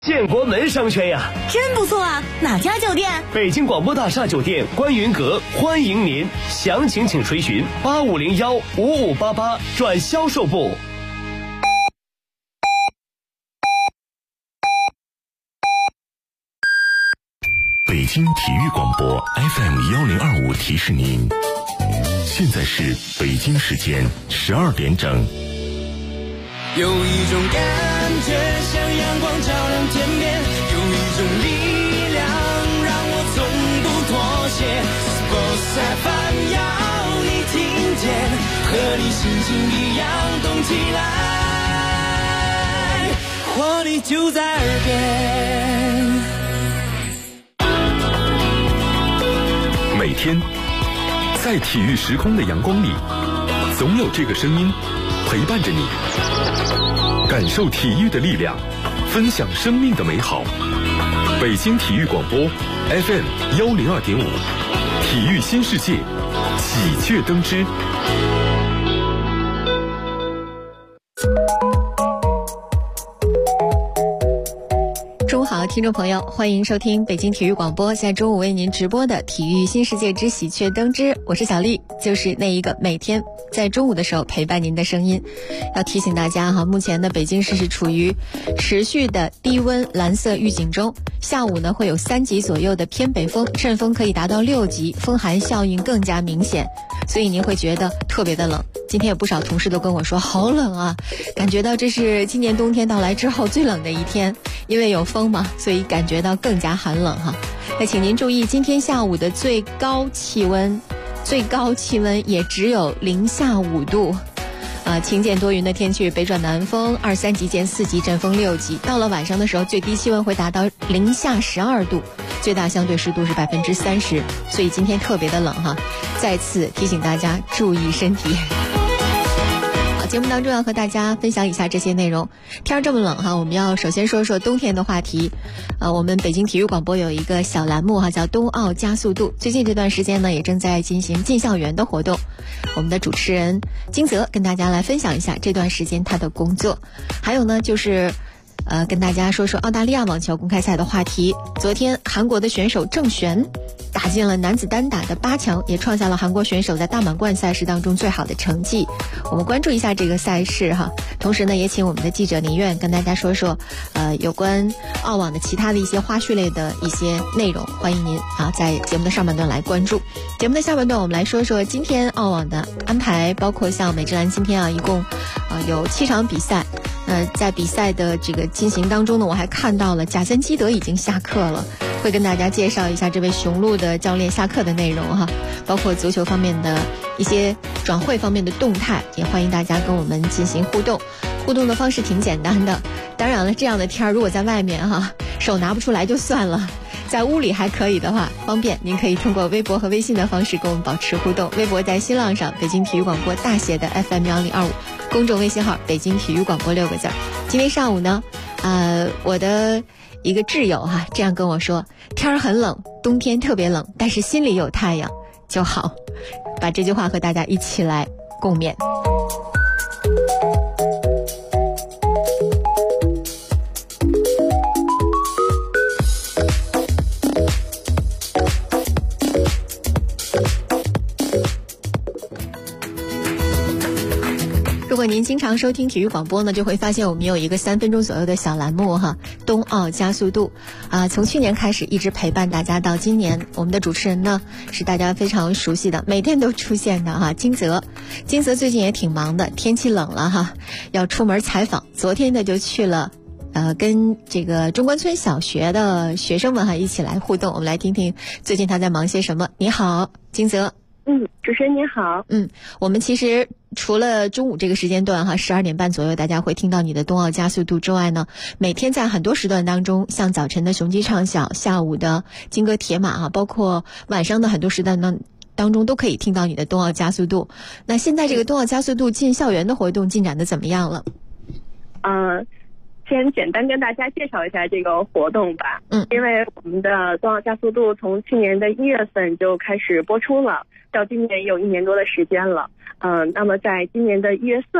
建国门商圈呀， 真不错啊！哪家酒店？ 北京广播大厦酒店观云阁，欢迎您。详情请垂询85015588转销售部。 北京体育广播 FM1025提示您，现在是北京时间12点整。 有一种感觉像阳光照亮天边，有一种力量让我从不妥协。Sports FM 要你听见，和你心情一样动起来，活力就在耳边。 每天在体育时空的阳光里，总有这个声音陪伴着你，感受体育的力量，分享生命的美好。北京体育广播 FM102.5，体育新世界，喜鹊登枝。 中午好，听众朋友，欢迎收听北京体育广播，在中午为您直播的体育新世界之喜鹊登枝，我是小丽，就是那一个每天在中午的时候陪伴您的声音。要提醒大家哈，目前的北京市是处于持续的低温蓝色预警中，下午呢会有3级左右的偏北风，阵风可以达到6级，风寒效应更加明显，所以您会觉得特别的冷。今天有不少同事都跟我说好冷啊，感觉到这是今年冬天到来之后最冷的一天，因为有风嘛，所以感觉到更加寒冷哈。那请您注意，今天下午的最高气温也只有零下5度。晴见多云的天气，北转南风2、3级见4级，阵风6级。到了晚上的时候，最低气温会达到零下12度，最大相对湿度是30%，所以今天特别的冷哈。再次提醒大家注意身体。节目当中要和大家分享一下这些内容。天这么冷哈，我们要首先说说冬天的话题。我们北京体育广播有一个小栏目哈，叫冬奥加速度。最近这段时间呢，也正在进行进校园的活动。我们的主持人金泽跟大家来分享一下这段时间他的工作。还有呢，就是跟大家说说澳大利亚网球公开赛的话题。昨天韩国的选手郑璇打进了男子单打的8强，也创下了韩国选手在大满贯赛事当中最好的成绩。我们关注一下这个赛事哈，同时呢，也请我们的记者宁愿跟大家说说有关澳网的其他的一些花絮类的一些内容，欢迎您在节目的上半段来关注。节目的下半段我们来说说今天澳网的安排，包括像美职篮今天一共有7场比赛。在比赛的这个进行当中呢，我还看到了贾森基德已经下课了，会跟大家介绍一下这位雄鹿的教练下课的内容哈，包括足球方面的一些转会方面的动态，也欢迎大家跟我们进行互动。互动的方式挺简单的，当然了，这样的天如果在外面手拿不出来就算了，在屋里还可以的话，方便您可以通过微博和微信的方式跟我们保持互动。微博在新浪上北京体育广播大写的 FM1025，公众微信号北京体育广播6个字。今天上午呢我的一个挚友这样跟我说，天很冷，冬天特别冷，但是心里有太阳就好。把这句话和大家一起来共勉。如果您经常收听体育广播呢，就会发现我们有一个3分钟左右的小栏目冬奥加速度从去年开始一直陪伴大家到今年。我们的主持人呢是大家非常熟悉的，每天都出现的金泽最近也挺忙的，天气冷了要出门采访。昨天呢就去了跟这个中关村小学的学生们一起来互动，我们来听听最近他在忙些什么。你好，金泽。 主持人你好。 我们其实除了中午这个时间段12点半左右大家会听到你的冬奥加速度之外呢，每天在很多时段当中，像早晨的雄鸡唱晓，下午的金戈铁马包括晚上的很多时段当中都可以听到你的冬奥加速度。那现在这个冬奥加速度进校园的活动进展的怎么样了？ 先简单跟大家介绍一下这个活动吧。因为我们的冬奥加速度从去年的1月份就开始播出了，到今年有1年多的时间了。那么在今年的1月4号，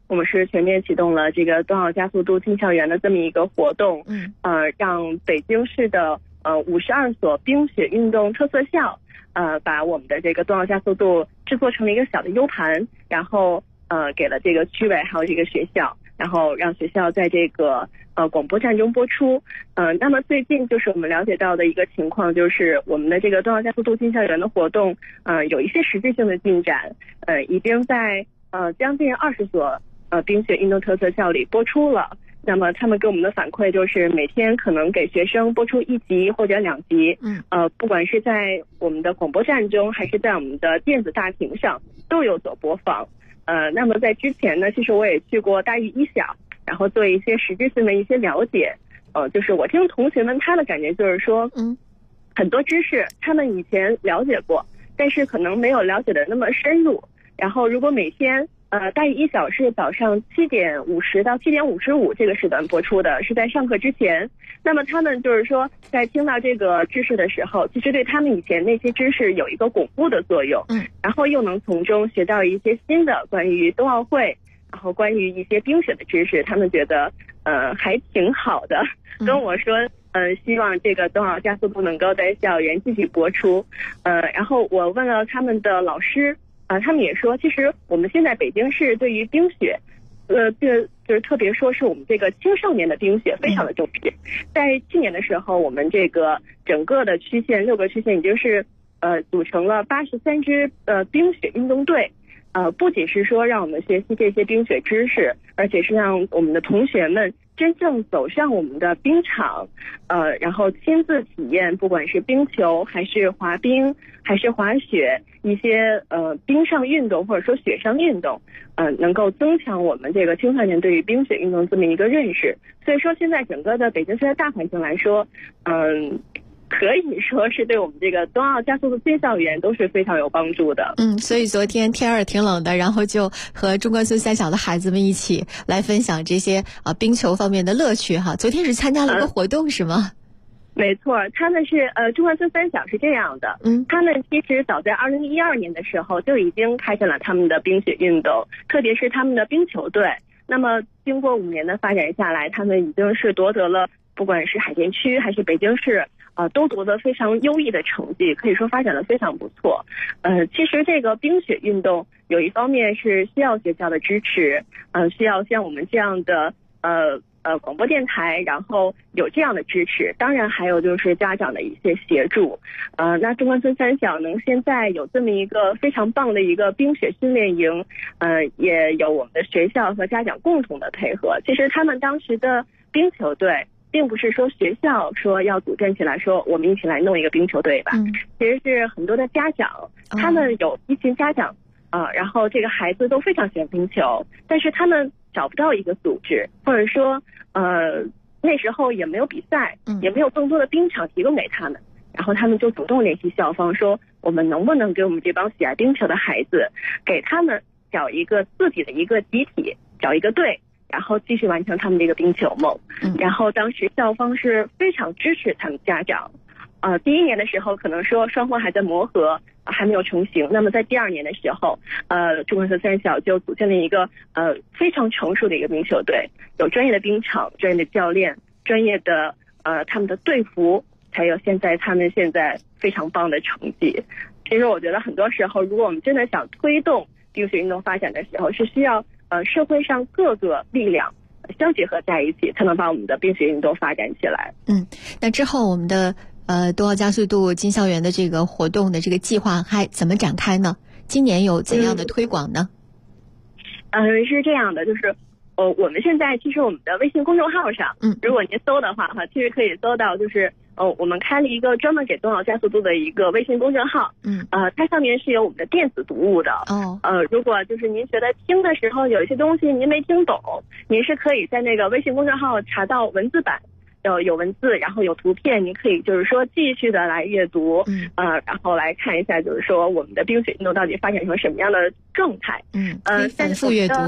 我们是全面启动了这个冬奥加速度进校园的这么一个活动，让北京市的52所冰雪运动特色校，把我们的这个冬奥加速度制作成了一个小的 U 盘，然后给了这个区委还有这个学校，然后让学校在这个广播站中播出。那么最近就是我们了解到的一个情况，就是我们的这个冬奥加速度进校园的活动，有一些实质性的进展，已经在将近20所冰雪运动特色校里播出了。那么他们给我们的反馈就是每天可能给学生播出1集或者2集，不管是在我们的广播站中还是在我们的电子大屏上都有所播放。那么在之前呢，其实我也去过大育一小，然后做一些实质性的一些了解。就是我听同学们他的感觉就是说，很多知识他们以前了解过，但是可能没有了解的那么深入。然后如果每天大育一小是早上7点50到7点55这个时段播出的，是在上课之前。那么他们就是说，在听到这个知识的时候，其实对他们以前那些知识有一个巩固的作用，然后又能从中学到一些新的关于冬奥会，然后关于一些冰雪的知识，他们觉得还挺好的，跟我说希望这个冬奥加速度能够在校园继续播出。然后我问了他们的老师，他们也说，其实我们现在北京市对于冰雪，就是特别说是我们这个青少年的冰雪非常的重视。在去年的时候，我们这个整个的区县6个区县已经是组成了83支冰雪运动队。不仅是说让我们学习这些冰雪知识，而且是让我们的同学们真正走上我们的冰场，然后亲自体验，不管是冰球还是滑冰还是滑雪，一些冰上运动或者说雪上运动，能够增强我们这个青少年对于冰雪运动这么一个认识。所以说现在整个的北京市的大环境来说，可以说是对我们这个冬奥加速度进校园都是非常有帮助的。 所以昨天天儿挺冷的，然后就和中关村三小的孩子们一起来分享这些冰球方面的乐趣哈。昨天是参加了一个活动是吗？ 没错，他们是中关村三小是这样的，他们其实早在2012年的时候就已经开展了他们的冰雪运动，特别是他们的冰球队。那么经过5年的发展下来，他们已经是夺得了不管是海淀区还是北京市都夺得非常优异的成绩，可以说发展的非常不错。其实这个冰雪运动有一方面是需要学校的支持，需要像我们这样的广播电台，然后有这样的支持，当然还有就是家长的一些协助。那中关村三小能现在有这么一个非常棒的一个冰雪训练营，也有我们的学校和家长共同的配合。其实他们当时的冰球队并不是说学校说要组建起来说我们一起来弄一个冰球队吧，其实是很多的家长，他们有一群家长然后这个孩子都非常喜欢冰球，但是他们找不到一个组织，或者说那时候也没有比赛，也没有更多的冰场提供给他们，然后他们就主动联系校方说，我们能不能给我们这帮喜爱冰球的孩子，给他们找一个自己的一个集体，找一个队，然后继续完成他们这个冰球梦。然后当时校方是非常支持他们家长。第1年的时候可能说双方还在磨合，还没有成型。那么在第2年的时候，中关村三小就组建了一个非常成熟的一个冰球队，有专业的冰场、专业的教练、专业的他们的队服，才有他们现在非常棒的成绩。其实我觉得很多时候，如果我们真的想推动冰雪运动发展的时候，是需要社会上各个力量相结合在一起，才能把我们的冰雪运动发展起来。 那之后我们的冬奥加速度进校园的这个活动的这个计划还怎么展开呢？今年有怎样的推广呢？ 是这样的，就是我们现在其实我们的微信公众号上，如果您搜的话其实可以搜到，就是我们开了一个专门给冬奥加速度的一个微信公众号，它上面是有我们的电子读物的。如果就是您觉得听的时候有一些东西您没听懂，您是可以在那个微信公众号查到文字版。有文字，然后有图片，你可以就是说继续的来阅读，然后来看一下，就是说我们的冰雪运动到底发展成什么样的状态。 反复阅读。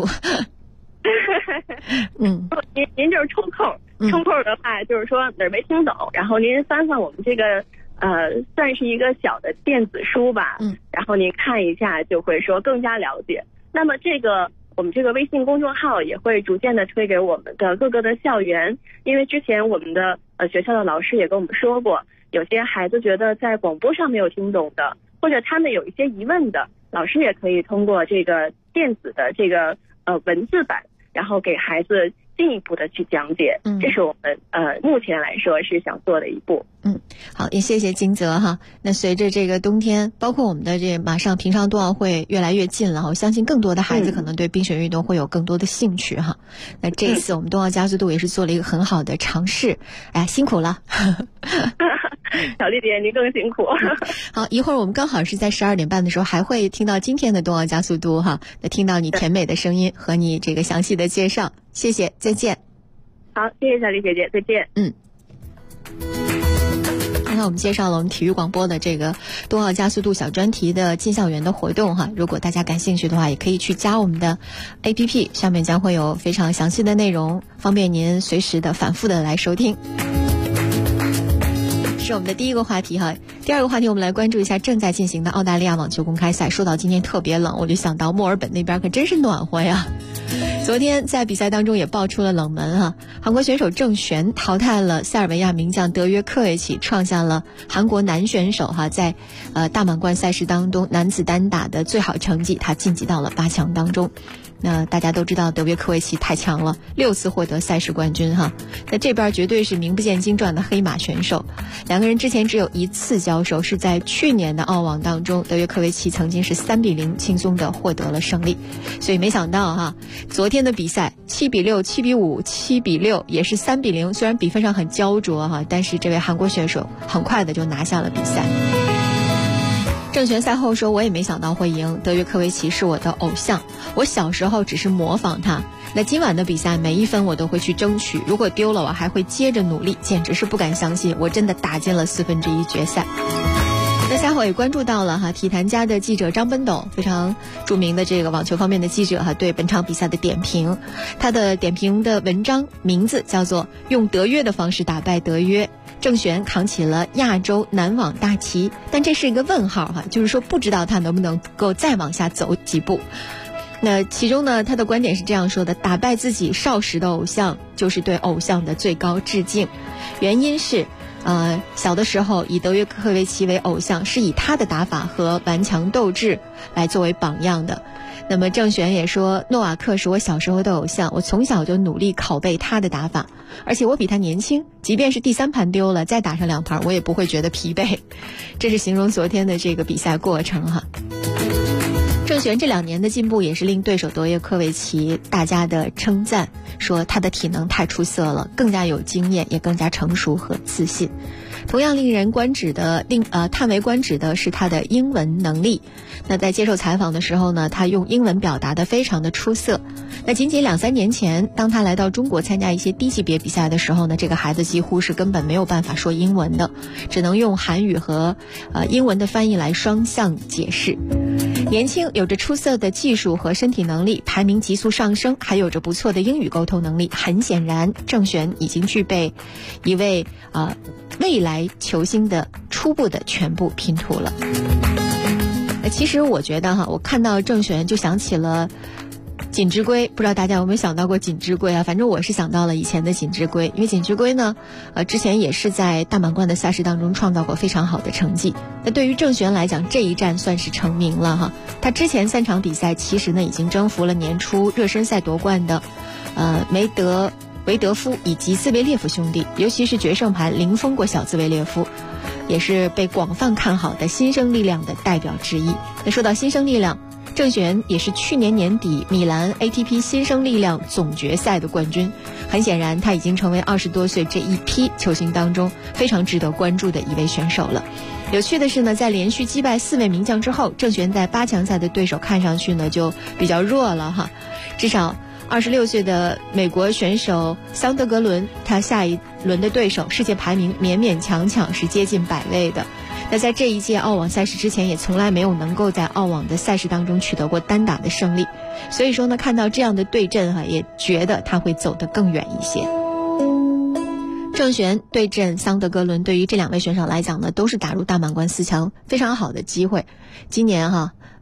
您就是抽空的话，就是说哪儿没听懂，然后您翻翻我们这个算是一个小的电子书吧，然后您看一下就会说更加了解。那么这个我们这个微信公众号也会逐渐的推给我们的各个的校园，因为之前我们的学校的老师也跟我们说过，有些孩子觉得在广播上没有听懂的，或者他们有一些疑问的，老师也可以通过这个电子的这个文字版，然后给孩子进一步的去讲解。这是我们目前来说是想做的一步。 好，也谢谢金泽哈。那随着这个冬天，包括我们的这马上平昌冬奥会越来越近了，我相信更多的孩子可能对冰雪运动会有更多的兴趣哈。那这一次我们冬奥加速度也是做了一个很好的尝试，哎，辛苦了。 小丽姐，您更辛苦。 好，一会儿我们刚好是在12点半的时候还会听到今天的冬奥加速度哈，那听到你甜美的声音和你这个详细的介绍，谢谢，再见。 好，谢谢小丽姐姐，再见。 刚才我们介绍了我们体育广播的这个冬奥加速度小专题的进校园的活动哈，如果大家感兴趣的话，也可以去加我们的 APP， 上面将会有非常详细的内容，方便您随时的反复的来收听。是我们的第一个话题哈。第二个话题，我们来关注一下正在进行的澳大利亚网球公开赛。说到今天特别冷，我就想到墨尔本那边可真是暖和呀。昨天在比赛当中也爆出了冷门哈，韩国选手郑璇淘汰了塞尔维亚名将德约科维奇，创下了韩国男选手哈在大满贯赛事当中男子单打的最好成绩，他晋级到了8强当中。那大家都知道德约科维奇太强了，6次获得赛事冠军哈。那这边绝对是名不见经传的黑马选手，两个人之前只有1次交手，是在去年的澳网当中，德约科维奇曾经是3-0轻松的获得了胜利。所以没想到哈，昨天的比赛7-6、7-5、7-6也是3-0，虽然比分上很焦灼哈，但是这位韩国选手很快的就拿下了比赛。郑璇赛后说，我也没想到会赢，德约科维奇是我的偶像，我小时候只是模仿他，那今晚的比赛每一分我都会去争取，如果丢了我还会接着努力，简直是不敢相信我真的打进了1/4决赛。那下回也关注到了哈，体坛家的记者张奔斗，非常著名的这个网球方面的记者哈，对本场比赛的点评，他的点评的文章名字叫做用德约的方式打败德约，郑璇扛起了亚洲男网大旗，但这是一个问号哈，就是说不知道他能不能够再往下走几步。那其中呢，他的观点是这样说的，打败自己少时的偶像就是对偶像的最高致敬，原因是小的时候以德约科维奇为偶像，是以他的打法和顽强斗志来作为榜样的。那么郑璇也说，诺瓦克是我小时候的偶像，我从小就努力拷贝他的打法，而且我比他年轻，即便是第3盘丢了再打上2盘我也不会觉得疲惫。这是形容昨天的这个比赛过程哈。郑璇这2年的进步也是令对手德约科维奇大家的称赞，说他的体能太出色了，更加有经验，也更加成熟和自信。同样令人叹为观止的是他的英文能力。那在接受采访的时候呢，他用英文表达得非常的出色。那仅仅2-3年前，当他来到中国参加一些低级别比赛的时候呢，这个孩子几乎是根本没有办法说英文的，只能用韩语和英文的翻译来双向解释。年轻，有着出色的技术和身体能力，排名急速上升，还有着不错的英语沟通能力。很显然，郑璇已经具备一位未来球星的初步的全部拼图了。其实我觉得哈，我看到郑璇就想起了锦织圭，不知道大家有没有想到过锦织圭啊？反正我是想到了以前的锦织圭，因为锦织圭呢，之前也是在大满贯的赛事当中创造过非常好的成绩。那对于郑璇来讲，这一战算是成名了哈。他之前3场比赛其实呢已经征服了年初热身赛夺冠的梅德维德夫以及兹维列夫兄弟，尤其是决胜盘零封过小兹维列夫，也是被广泛看好的新生力量的代表之一。那说到新生力量，郑璇也是去年年底米兰 ATP 新生力量总决赛的冠军，很显然他已经成为20多岁这一批球星当中非常值得关注的一位选手了。有趣的是呢，在连续击败4位名将之后，郑璇在8强赛的对手看上去呢就比较弱了哈，至少26岁的美国选手桑德格伦，他下一轮的对手世界排名勉勉强强是接近100位的。那在这一届澳网赛事之前，也从来没有能够在澳网的赛事当中取得过单打的胜利，所以说呢，看到这样的对阵哈，也觉得他会走得更远一些。郑璇对阵桑德格伦，对于这2位选手来讲呢，都是打入大满贯4强非常好的机会。今年哈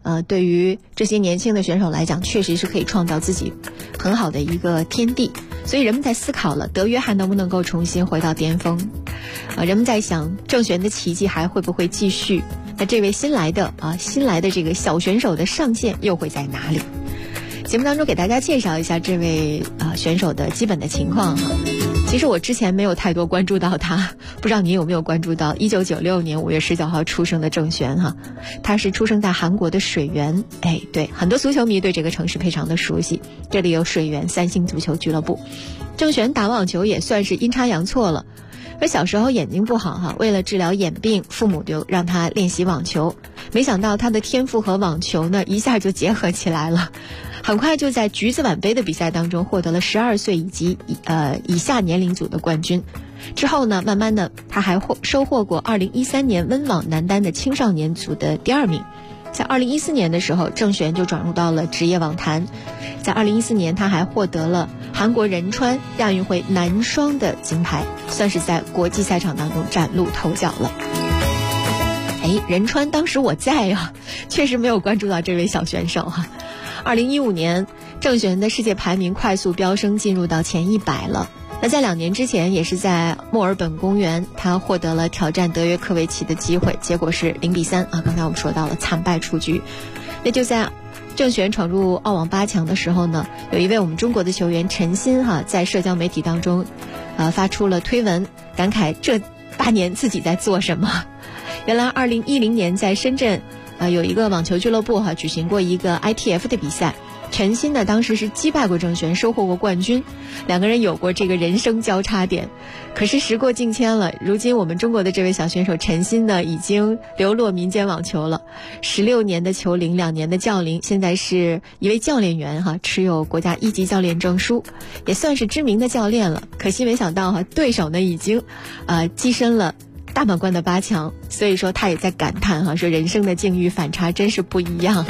对于这些年轻的选手来讲，确实是可以创造自己很好的一个天地。所以人们在思考了德约还能不能够重新回到巅峰，人们在想郑璇的奇迹还会不会继续？那这位新来的这个小选手的上限又会在哪里？节目当中给大家介绍一下这位选手的基本的情况哈。其实我之前没有太多关注到他，不知道你有没有关注到1996年5月19号出生的郑璇哈。他是出生在韩国的水源，对，很多足球迷对这个城市非常的熟悉，这里有水源三星足球俱乐部。郑璇打网球也算是阴差阳错了，而小时候眼睛不好哈，为了治疗眼病，父母就让他练习网球，没想到他的天赋和网球呢一下就结合起来了。很快就在橘子碗杯的比赛当中获得了12岁以及以下年龄组的冠军。之后呢，慢慢的他还收获过2013年温网男单的青少年组的第2名。在2014年的时候，郑璇就转入到了职业网坛。在2014年，他还获得了韩国仁川亚运会男双的金牌，算是在国际赛场当中崭露头角了。仁川当时我在啊，确实没有关注到这位小选手哈。2015年，郑璇的世界排名快速飙升，进入到前100了。那在2年之前，也是在墨尔本公园，他获得了挑战德约科维奇的机会，结果是0-3啊。刚才我们说到了惨败出局。那就在郑璇闯入澳网8强的时候呢，有一位我们中国的球员陈鑫在社交媒体当中，发出了推文，感慨这8年自己在做什么。原来2010年在深圳，有一个网球俱乐部举行过一个 ITF 的比赛。陈鑫呢当时是击败过郑璇，收获过冠军，两个人有过这个人生交叉点。可是时过境迁了，如今我们中国的这位小选手陈鑫呢已经流落民间网球了，16年的球龄，2年的教龄，现在是一位教练员持有国家1级教练证书，也算是知名的教练了。可惜没想到对手呢已经跻身了大满贯的8强，所以说他也在感叹说人生的境遇反差真是不一样。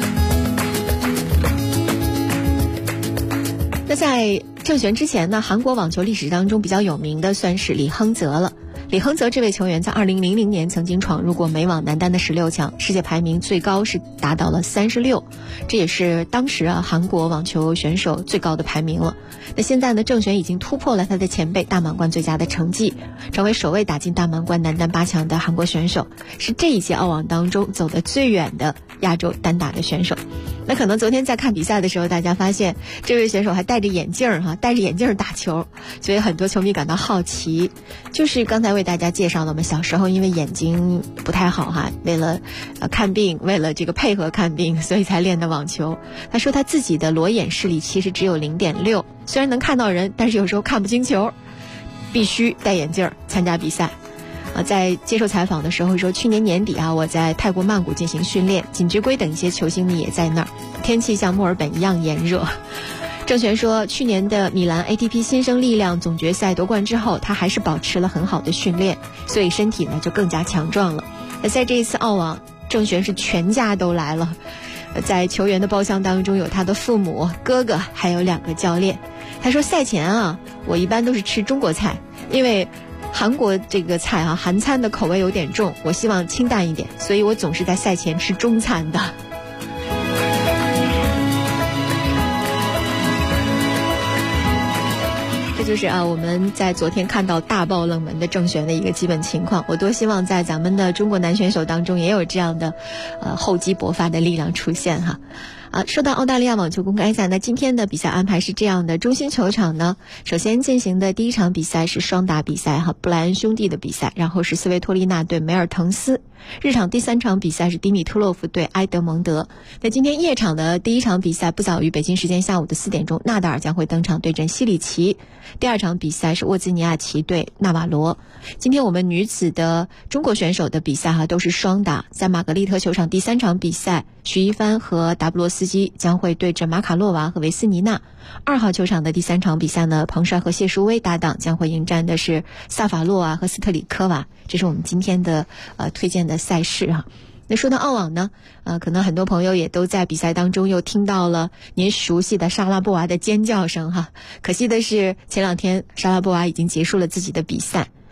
那在郑璇之前呢，韩国网球历史当中比较有名的算是李亨泽了。李亨泽这位球员在2000年曾经闯入过美网男单的16强，世界排名最高是达到了36，这也是当时韩国网球选手最高的排名了。那现在呢，郑璇已经突破了他的前辈大满贯最佳的成绩，成为首位打进大满贯男单8强的韩国选手，是这一届澳网当中走得最远的亚洲单打的选手。那可能昨天在看比赛的时候，大家发现这位选手还戴着眼镜打球，所以很多球迷感到好奇。就是刚才为大家介绍了，我们小时候因为眼睛不太好为了看病，为了这个配合看病，所以才练的网球。他说他自己的裸眼视力其实只有0.6，虽然能看到人，但是有时候看不清球，必须戴眼镜参加比赛。在接受采访的时候说，去年年底我在泰国曼谷进行训练，锦织圭等一些球星们也在那儿，天气像墨尔本一样炎热。郑璇说，去年的米兰 ATP 新生力量总决赛夺冠之后，他还是保持了很好的训练，所以身体呢就更加强壮了。那在这一次澳网，郑璇是全家都来了，在球员的包厢当中有他的父母、哥哥，还有2个教练。他说赛前我一般都是吃中国菜，因为韩国这个菜韩餐的口味有点重，我希望清淡一点，所以我总是在赛前吃中餐的。这就是我们在昨天看到大爆冷门的郑璇的一个基本情况。我多希望在咱们的中国男选手当中也有这样的厚积薄发的力量出现说到澳大利亚网球公开赛，那今天的比赛安排是这样的，中心球场呢，首先进行的第一场比赛是双打比赛布莱恩兄弟的比赛，然后是斯维托利娜对梅尔滕斯。日场第3场比赛是迪米特洛夫对埃德蒙德。那今天夜场的第一场比赛不早于北京时间下午的4点钟，纳达尔将会登场对阵西里奇。第2场比赛是沃兹尼亚奇对纳瓦罗。今天我们女子的中国选手的比赛都是双打，在玛格丽特球场第3场比赛，许一帆和达布罗斯基将会对阵马卡洛娃和维斯尼娜。2号球场的第3场比赛呢，彭帅和谢淑薇搭档将会迎战的是萨法洛娃和斯特里科娃。这是我们今天的推荐的赛事那说到澳网呢，可能很多朋友也都在比赛当中又听到了您熟悉的莎拉波娃的尖叫声可惜的是前2天莎拉波娃已经结束了自己的比赛。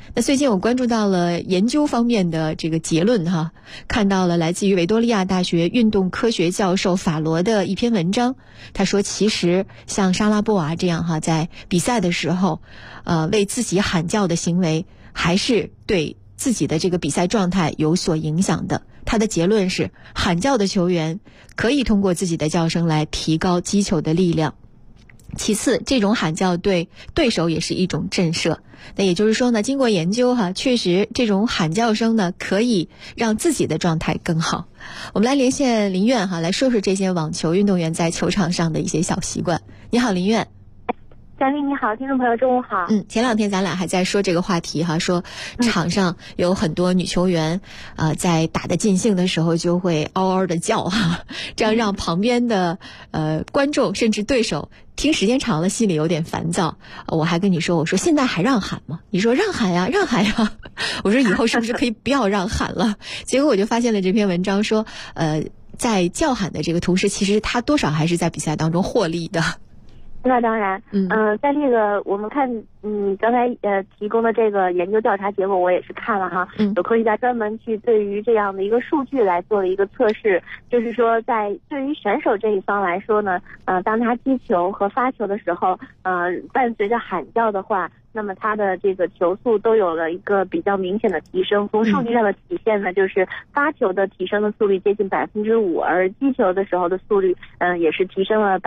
那最近我关注到了研究方面的这个结论哈，看到了来自于维多利亚大学运动科学教授法罗的一篇文章。他说，其实像莎拉波娃这样哈，在比赛的时候，为自己喊叫的行为，还是对自己的这个比赛状态有所影响的。他的结论是，喊叫的球员可以通过自己的叫声来提高击球的力量。其次，这种喊叫对对手也是一种震慑。那也就是说呢，经过研究哈，确实这种喊叫声呢，可以让自己的状态更好。我们来连线林苑哈，来说说这些网球运动员在球场上的一些小习惯。你好，林苑。 小丽你好，听众朋友中午好。 前两天咱俩还在说这个话题哈，说场上有很多女球员在打得尽兴的时候就会嗷嗷的叫哈，这样让旁边的观众甚至对手听时间长了心里有点烦躁。我还跟你说，我说现在还让喊吗？你说让喊呀，让喊呀。我说以后是不是可以不要让喊了？结果我就发现了这篇文章说，在叫喊的这个同时，其实他多少还是在比赛当中获利的。 那当然，在这个我们看，刚才提供的这个研究调查结果我也是看了哈，有科学家专门去对于这样的一个数据来做了一个测试，就是说在对于选手这一方来说呢，当他击球和发球的时候，伴随着喊叫的话，那么他的这个球速都有了一个比较明显的提升。从数据上的体现呢，就是发球的提升的速率接近5%，而击球的时候的速率，也是提升了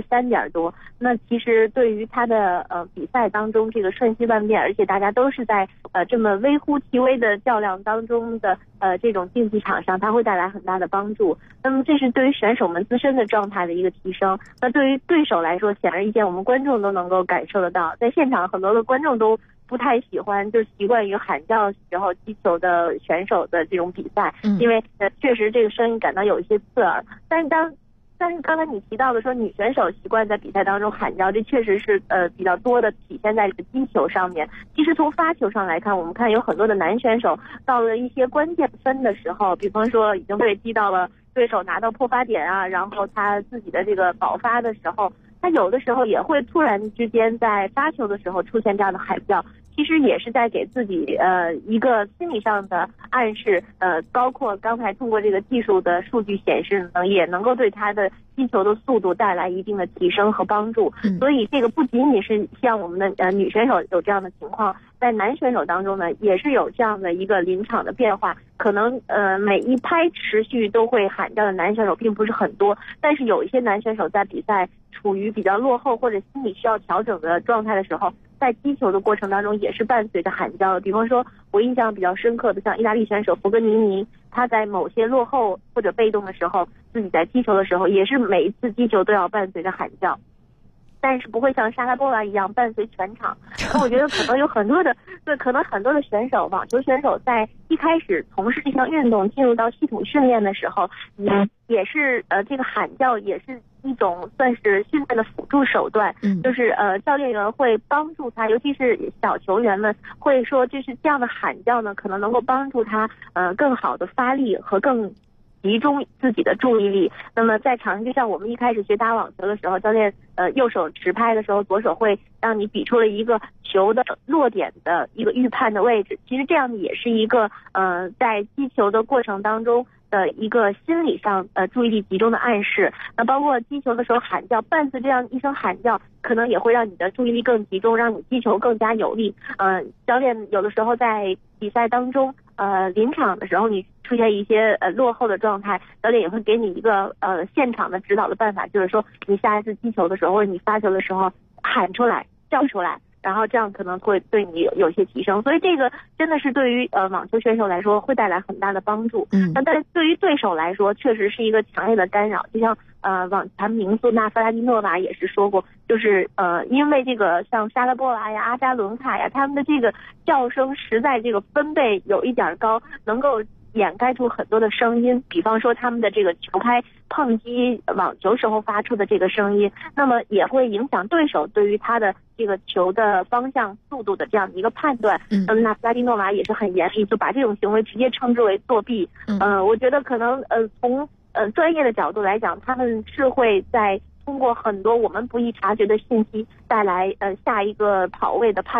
3.多。那其实对于他的比赛当中这个瞬息万变，而且大家都是在这么微乎其微的较量当中的这种竞技场上，它会带来很大的帮助。那么这是对于选手们自身的状态的一个提升。那对于对手来说，显而易见，我们观众都能够感受得到，在现场很多的观众都不太喜欢，就习惯于喊叫时候击球的选手的这种比赛，因为确实这个声音感到有一些刺耳。但是刚才你提到的说女选手习惯在比赛当中喊叫，这确实是比较多的体现在这个击球上面。其实从发球上来看，我们看有很多的男选手到了一些关键分的时候，比方说已经被击到了对手拿到破发点啊，然后他自己的这个保发的时候，他有的时候也会突然之间在发球的时候出现这样的喊叫，其实也是在给自己一个心理上的暗示，包括刚才通过这个技术的数据显示呢，也能够对他的击球的速度带来一定的提升和帮助。所以这个不仅仅是像我们的女选手有这样的情况，在男选手当中呢，也是有这样的一个临场的变化。可能每一拍持续都会喊叫的男选手并不是很多，但是有一些男选手在比赛处于比较落后或者心理需要调整的状态的时候，在击球的过程当中也是伴随着喊叫的。比方说我印象比较深刻的，像意大利选手弗格尼尼，他在某些落后或者被动的时候，自己在击球的时候也是每一次击球都要伴随着喊叫，但是不会像莎拉波娃一样伴随全场。我觉得可能有很多的可能很多的选手，网球选手在一开始从事这项运动进入到系统训练的时候，也是这个喊叫也是一种算是训练的辅助手段，就是教练员会帮助他，尤其是小球员们会说，就是这样的喊叫呢，可能能够帮助他更好的发力和更集中自己的注意力。那么在场上，就像我们一开始学打网球的时候，教练右手持拍的时候，左手会让你比出了一个球的落点的一个预判的位置。其实这样也是一个在击球的过程当中的一个心理上注意力集中的暗示。那包括击球的时候喊叫，伴随这样一声喊叫，可能也会让你的注意力更集中，让你击球更加有力。教练有的时候在比赛当中临场的时候，你出现一些落后的状态，教练也会给你一个现场的指导的办法，就是说你下一次击球的时候或者你发球的时候喊出来叫出来，然后这样可能会对你有些提升。所以这个真的是对于网球选手来说会带来很大的帮助。但对于对手来说确实是一个强烈的干扰。就像网坛名宿纳弗拉蒂诺娃也是说过，就是因为这个像莎拉波娃呀、阿扎伦卡呀，他们的这个叫声实在这个分贝有一点高，能够掩盖住很多的声音，比方说他们的这个球拍碰击网球时候发出的这个声音，那么也会影响对手对于他的这个球的方向速度的这样的一个判断。那么纳弗拉蒂诺娃也是很严厉，就把这种行为直接称之为作弊。我觉得可能从专业的角度来讲，他们是会在通过很多我们不易察觉的信息带来下一个跑位的判断。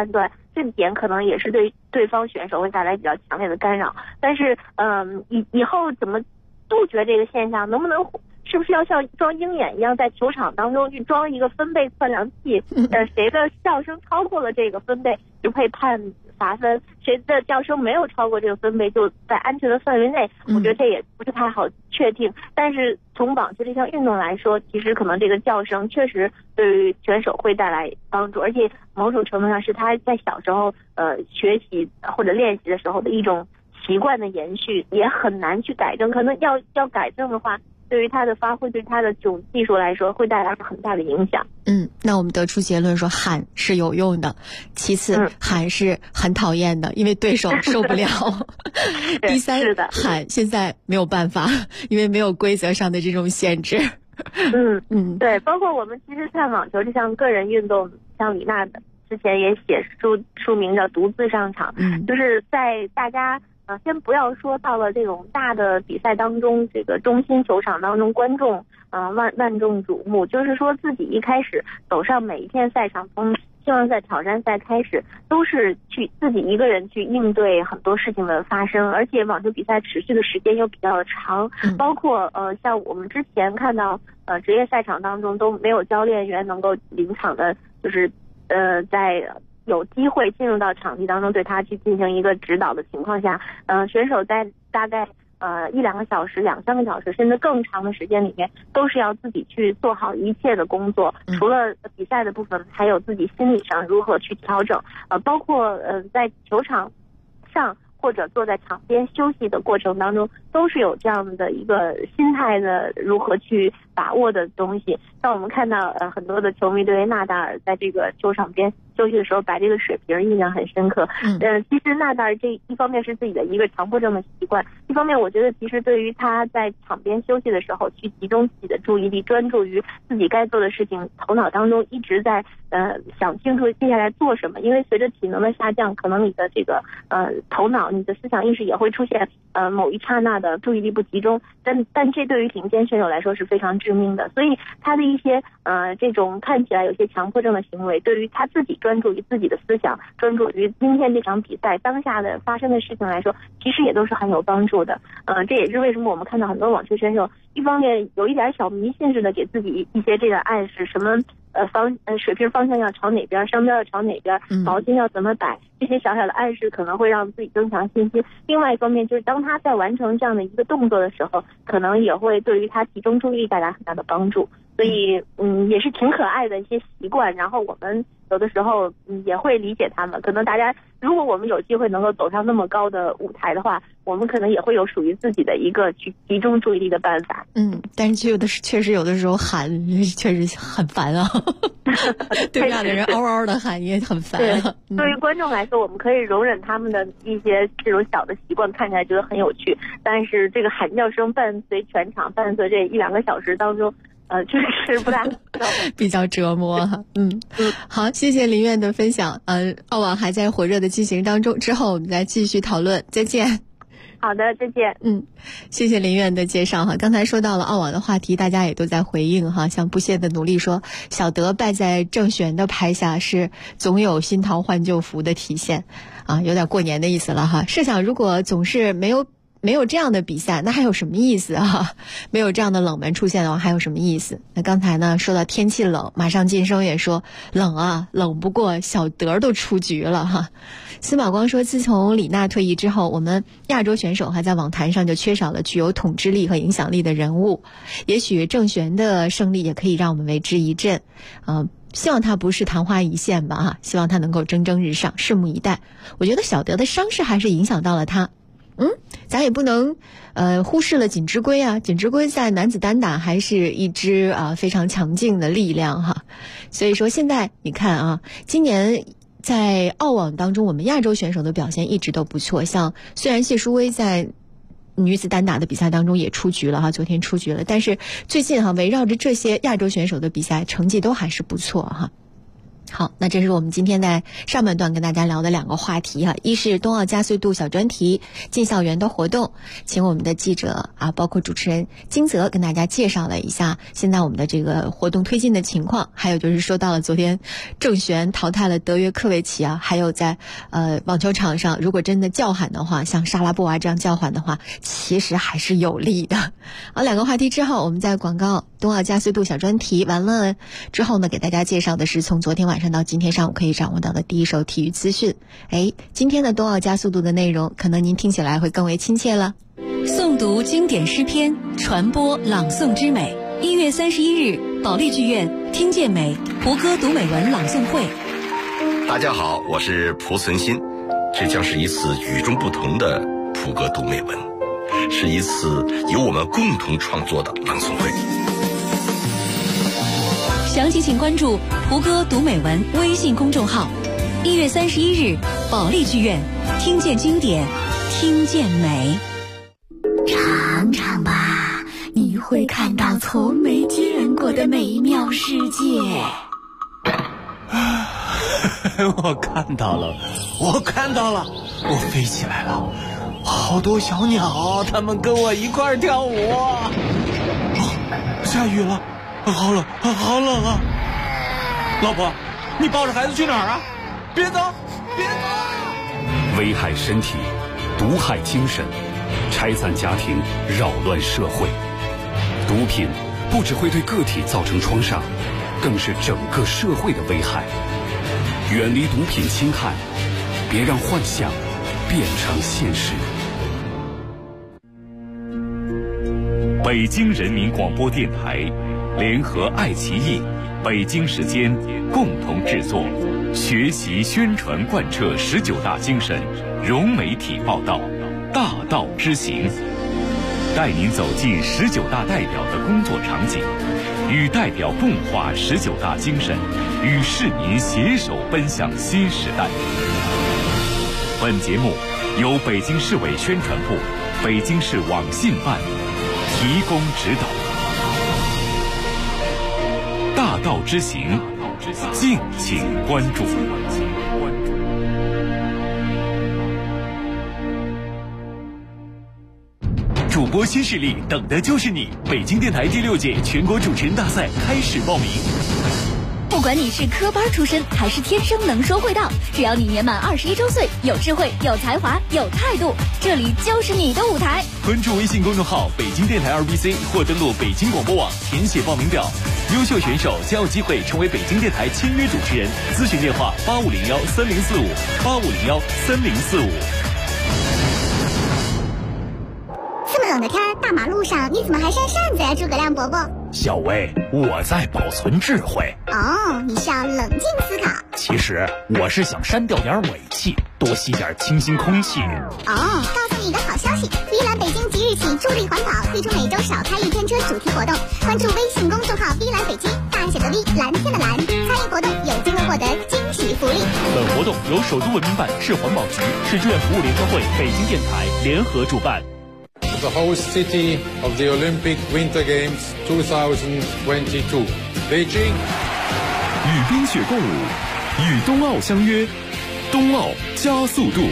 这点可能也是对对方选手会带来比较强烈的干扰。但是以后怎么杜绝这个现象，能不能是不是要像装鹰眼一样，在球场当中去装一个分贝测量器？谁的叫声超过了这个分贝就可以判罚分，谁的叫声没有超过这个分贝就在安全的范围内。我觉得这也不是太好确定。但是从网球这项运动来说，其实可能这个叫声确实对于选手会带来帮助，而且某种程度上是他在小时候学习或者练习的时候的一种习惯的延续，也很难去改正。可能要改正的话，对于他的发挥，对他的这种技术来说，会带来很大的影响。 那我们得出结论说，喊是有用的，其次喊是很讨厌的，因为对手受不了。第三，喊现在没有办法，因为没有规则上的这种限制。 对，包括我们其实看网球这项个人运动，像李娜之前也写书名叫独自上场，就是在大家先不要说到了这种大的比赛当中，这个中心球场当中观众万众瞩目，就是说自己一开始走上每一片赛场，从希望在挑战赛开始，都是去自己一个人去应对很多事情的发生，而且网球比赛持续的时间又比较长，包括像我们之前看到职业赛场当中都没有教练员能够临场的，就是在有机会进入到场地当中对他去进行一个指导的情况下，选手在大概1-2个小时、2-3个小时甚至更长的时间里面，都是要自己去做好一切的工作，除了比赛的部分，还有自己心理上如何去调整，包括在球场上或者坐在场边休息的过程当中，都是有这样的一个心态的如何去把握的东西。像我们看到很多的球迷对于纳达尔在这个球场边休息的时候把这个水平印象很深刻。其实纳达尔这一方面是自己的一个强迫症的习惯，一方面我觉得其实对于他在场边休息的时候去集中自己的注意力，专注于自己该做的事情，头脑当中一直在想清楚接下来做什么。因为随着体能的下降，可能你的这个头脑、你的思想意识也会出现某一刹那的注意力不集中，但这对于顶尖选手来说是非常致命的。所以他的一些这种看起来有些强迫症的行为，对于他自己专注于自己的思想，专注于今天这场比赛当下的发生的事情来说，其实也都是很有帮助的。这也是为什么我们看到很多网球选手一方面有一点小迷信似的给自己一些这个暗示，什么水平方向要朝哪边，商标要朝哪边，毛巾要怎么摆，这些小小的暗示可能会让自己增强信心。另外一方面就是当他在完成这样的一个动作的时候，可能也会对于他集中注意力带来很大的帮助。所以也是挺可爱的一些习惯，然后我们有的时候也会理解他们。可能大家如果我们有机会能够走上那么高的舞台的话，我们可能也会有属于自己的一个去集中注意力的办法。 但是确实有的时候喊确实很烦啊。对面的人嗷嗷的喊也很烦。 对于观众来说，我们可以容忍他们的一些这种小的习惯，看起来觉得很有趣，但是这个喊叫声伴随全场，伴随这1-2个小时当中，确实不大比较折磨哈。好，谢谢林苑的分享。澳网还在火热的进行当中，之后我们再继续讨论。再见。 好的，再见。 谢谢林苑的介绍哈。刚才说到了澳网的话题，大家也都在回应哈，像不懈的努力说，小德败在郑璇的拍下是总有新桃换旧符的体现啊，有点过年的意思了哈。设想如果总是没有这样的比赛，那还有什么意思啊？没有这样的冷门出现的话，还有什么意思？那刚才呢说到天气冷，马上晋升也说冷啊，冷不过小德都出局了哈。司马光说，自从李娜退役之后，我们亚洲选手还在网坛上就缺少了具有统治力和影响力的人物。也许郑璇的胜利也可以让我们为之一振。希望他不是昙花一现吧哈，希望他能够蒸蒸日上，拭目以待。我觉得小德的伤势还是影响到了他。咱也不能忽视了锦织圭啊，锦织圭在男子单打还是一支非常强劲的力量哈。所以说现在你看啊，今年在澳网当中，我们亚洲选手的表现一直都不错。像虽然谢淑薇在女子单打的比赛当中也出局了哈，昨天出局了，但是最近哈围绕着这些亚洲选手的比赛成绩都还是不错哈。 好，那这是我们今天在上半段跟大家聊的2个话题啊，一是冬奥加速度小专题进校园的活动，请我们的记者啊，包括主持人金泽跟大家介绍了一下现在我们的这个活动推进的情况，还有就是说到了昨天郑璇淘汰了德约科维奇啊，还有在网球场上如果真的叫喊的话，像莎拉波娃这样叫喊的话，其实还是有利的。好，2个话题之后，我们在广告冬奥加速度小专题完了之后呢，给大家介绍的是从昨天晚上到今天上午可以掌握到的第一手体育资讯。今天的冬奥加速度的内容可能您听起来会更为亲切了。 诵读经典诗篇，传播朗诵之美。1月31日，保利剧院听见美胡歌读美文朗诵会。 大家好，我是蒲存昕，这将是一次与众不同的胡歌读美文，是一次由我们共同创作的朗诵会。 详情请关注胡歌读美文微信公众号。1月31日，保利剧院听见经典，听见美。 尝尝吧，你会看到从没见过的美妙世界。 我看到了，我飞起来了，好多小鸟，它们跟我一块儿跳舞。下雨了，好冷啊！老婆，你抱着孩子去哪儿啊？别走！ 危害身体，毒害精神，拆散家庭，扰乱社会。毒品不只会对个体造成创伤，更是整个社会的危害。远离毒品侵害，别让幻想变成现实。北京人民广播电台联合爱奇艺、北京时间共同制作，学习宣传贯彻19大精神，融媒体报道，大道之行，带您走进19大代表的工作场景，与代表共话19大精神，与市民携手奔向新时代。本节目由北京市委宣传部、北京市网信办提供指导。大道之行，敬请关注。 主播新势力，等的就是你！北京电台第6届全国主持人大赛开始报名。 不管你是科班出身还是天生能说会道，只要你年满21周岁，有智慧、有才华、有态度，这里就是你的舞台。 关注微信公众号北京电台2BC 或登录北京广播网填写报名表，优秀选手将有机会成为北京电台签约主持人。咨询电话85013045，85013045。 这么冷的天，大马路上你怎么还扇扇子呀，诸葛亮伯伯？ 小薇，我在保存智慧。 哦，你是要冷静思考。 其实我是想删掉点尾气，多吸点清新空气。 哦，告诉你一个好消息，碧蓝北京即日起助力环保，推出每周少开1天车主题活动。关注微信公众号碧蓝北京，大写的 V， 蓝天的蓝，参与活动有机会获得惊喜福利。 本活动由首都文明办、市环保局、市志愿服务联合会、北京电台联合主办。 The host city of the Olympic Winter Games 2022, Beijing. 与冰雪共舞，与冬奥相约，冬奥加速度。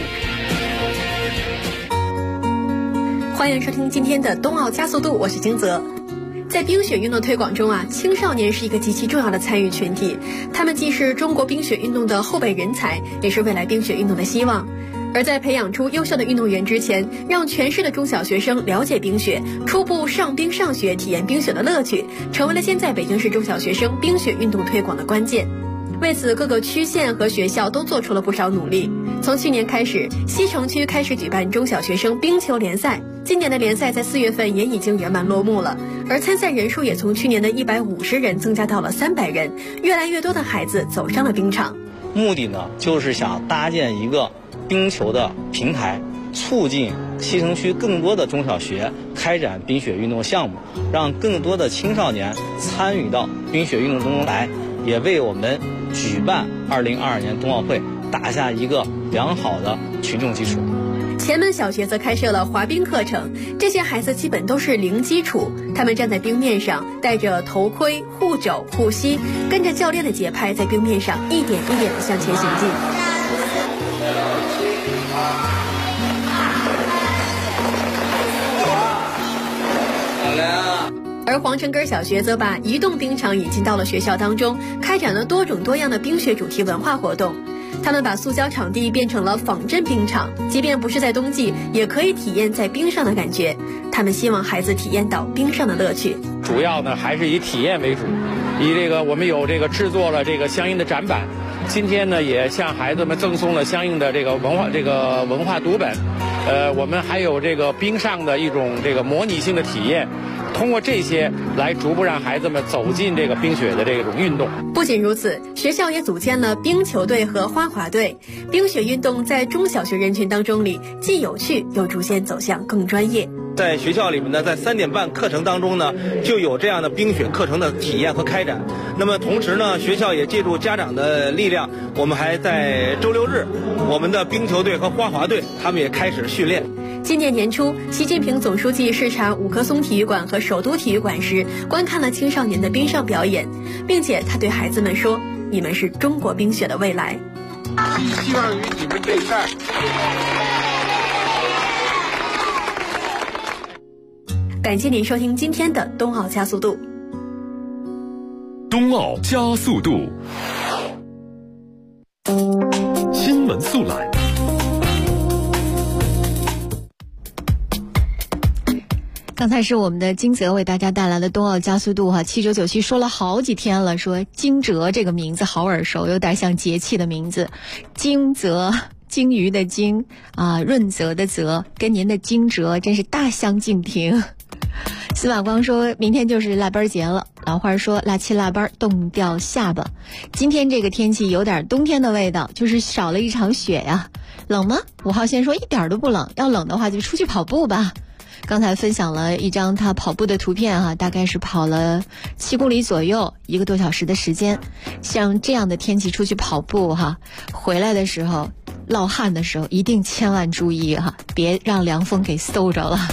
欢迎收听今天的冬奥加速度，我是金泽。在冰雪运动推广中青少年是一个极其重要的参与群体，他们既是中国冰雪运动的后备人才，也是未来冰雪运动的希望。而在培养出优秀的运动员之前，让全市的中小学生了解冰雪，初步上冰上雪，体验冰雪的乐趣，成为了现在北京市中小学生冰雪运动推广的关键。为此，各个区县和学校都做出了不少努力。从去年开始，西城区开始举办中小学生冰球联赛，今年的联赛在4月份也已经圆满落幕了，而参赛人数也从去年的150人增加到了300人，越来越多的孩子走上了冰场。 目的呢，就是想搭建一个冰球的平台，促进西城区更多的中小学开展冰雪运动项目，让更多的青少年参与到冰雪运动中来，也为我们举办2022年冬奥会打下一个良好的群众基础。 前门小学则开设了滑冰课程，这些孩子基本都是零基础，他们站在冰面上，戴着头盔、护肘、护膝，跟着教练的节拍，在冰面上一点一点地向前行进。而皇城根小学则把移动冰场引进到了学校当中，开展了多种多样的冰雪主题文化活动。他们把塑胶场地变成了仿真冰场，即便不是在冬季，也可以体验在冰上的感觉。他们希望孩子体验到冰上的乐趣。 主要呢还是以体验为主，我们有制作了相应的展板。今天呢也向孩子们赠送了相应的文化读本。我们还有冰上的一种模拟性的体验。通过这些来逐步让孩子们走进冰雪的这种运动。 不仅如此，学校也组建了冰球队和花滑队。冰雪运动在中小学人群当中里既有趣又逐渐走向更专业。 在学校里面呢，在3点半课程当中呢，就有这样的冰雪课程的体验和开展。那么同时呢，学校也借助家长的力量，我们还在周6日，我们的冰球队和花滑队他们也开始训练。 今年年初，习近平总书记视察五棵松体育馆和首都体育馆时，观看了青少年的冰上表演，并且他对孩子们说：“你们是中国冰雪的未来。” 希望于你们这一代。 感谢您收听今天的冬奥加速度。 冬奥加速度，新闻速览。 刚才是我们的金泽为大家带来的冬奥加速度7997说了好几天了，说惊蛰这个名字好耳熟，有点像节气的名字。惊蛰，鲸鱼的鲸润泽的泽，跟您的惊蛰真是大相径庭。司马光说明天就是腊八节了，老话说腊七腊八冻掉下巴。今天这个天气有点冬天的味道，就是少了一场雪呀。冷吗？5号线说一点都不冷，要冷的话就出去跑步吧。刚才分享了一张他跑步的图片大概是跑了7公里左右，1个多小时的时间。像这样的天气出去跑步回来的时候落汗的时候一定千万注意别让凉风给嗖着了。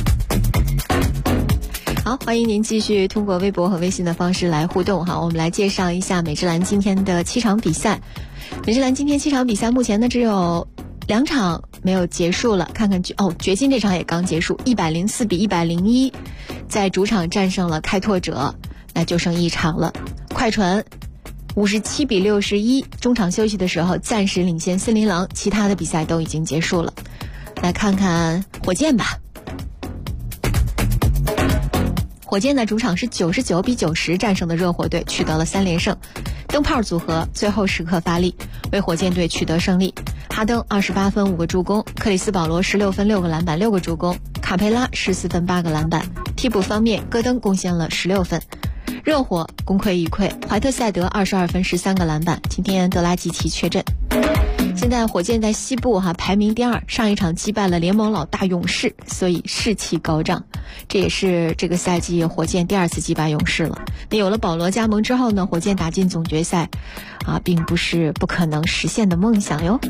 好，欢迎您继续通过微博和微信的方式来互动我们来介绍一下美职篮今天的7场比赛。美职篮今天7场比赛目前呢只有2场没有结束了，看看掘金这场也刚结束，104比101，在主场战胜了开拓者，那就剩1场了。快船57比61，中场休息的时候暂时领先森林狼，其他的比赛都已经结束了。来看看火箭吧。火箭的主场是99比90战胜的热火队，取得了3连胜。灯泡组合最后时刻发力，为火箭队取得胜利。哈登28分5个助攻，克里斯保罗16分6个篮板6个助攻，卡佩拉14分8个篮板。替补方面，戈登贡献了16分。热火功亏一篑，怀特塞德22分13个篮板。今天德拉季奇确诊。现在火箭在西部排名第2，上一场击败了联盟老大勇士，所以士气高涨。这也是这个赛季火箭第2次击败勇士了。那有了保罗加盟之后呢，火箭打进总决赛并不是不可能实现的梦想哟。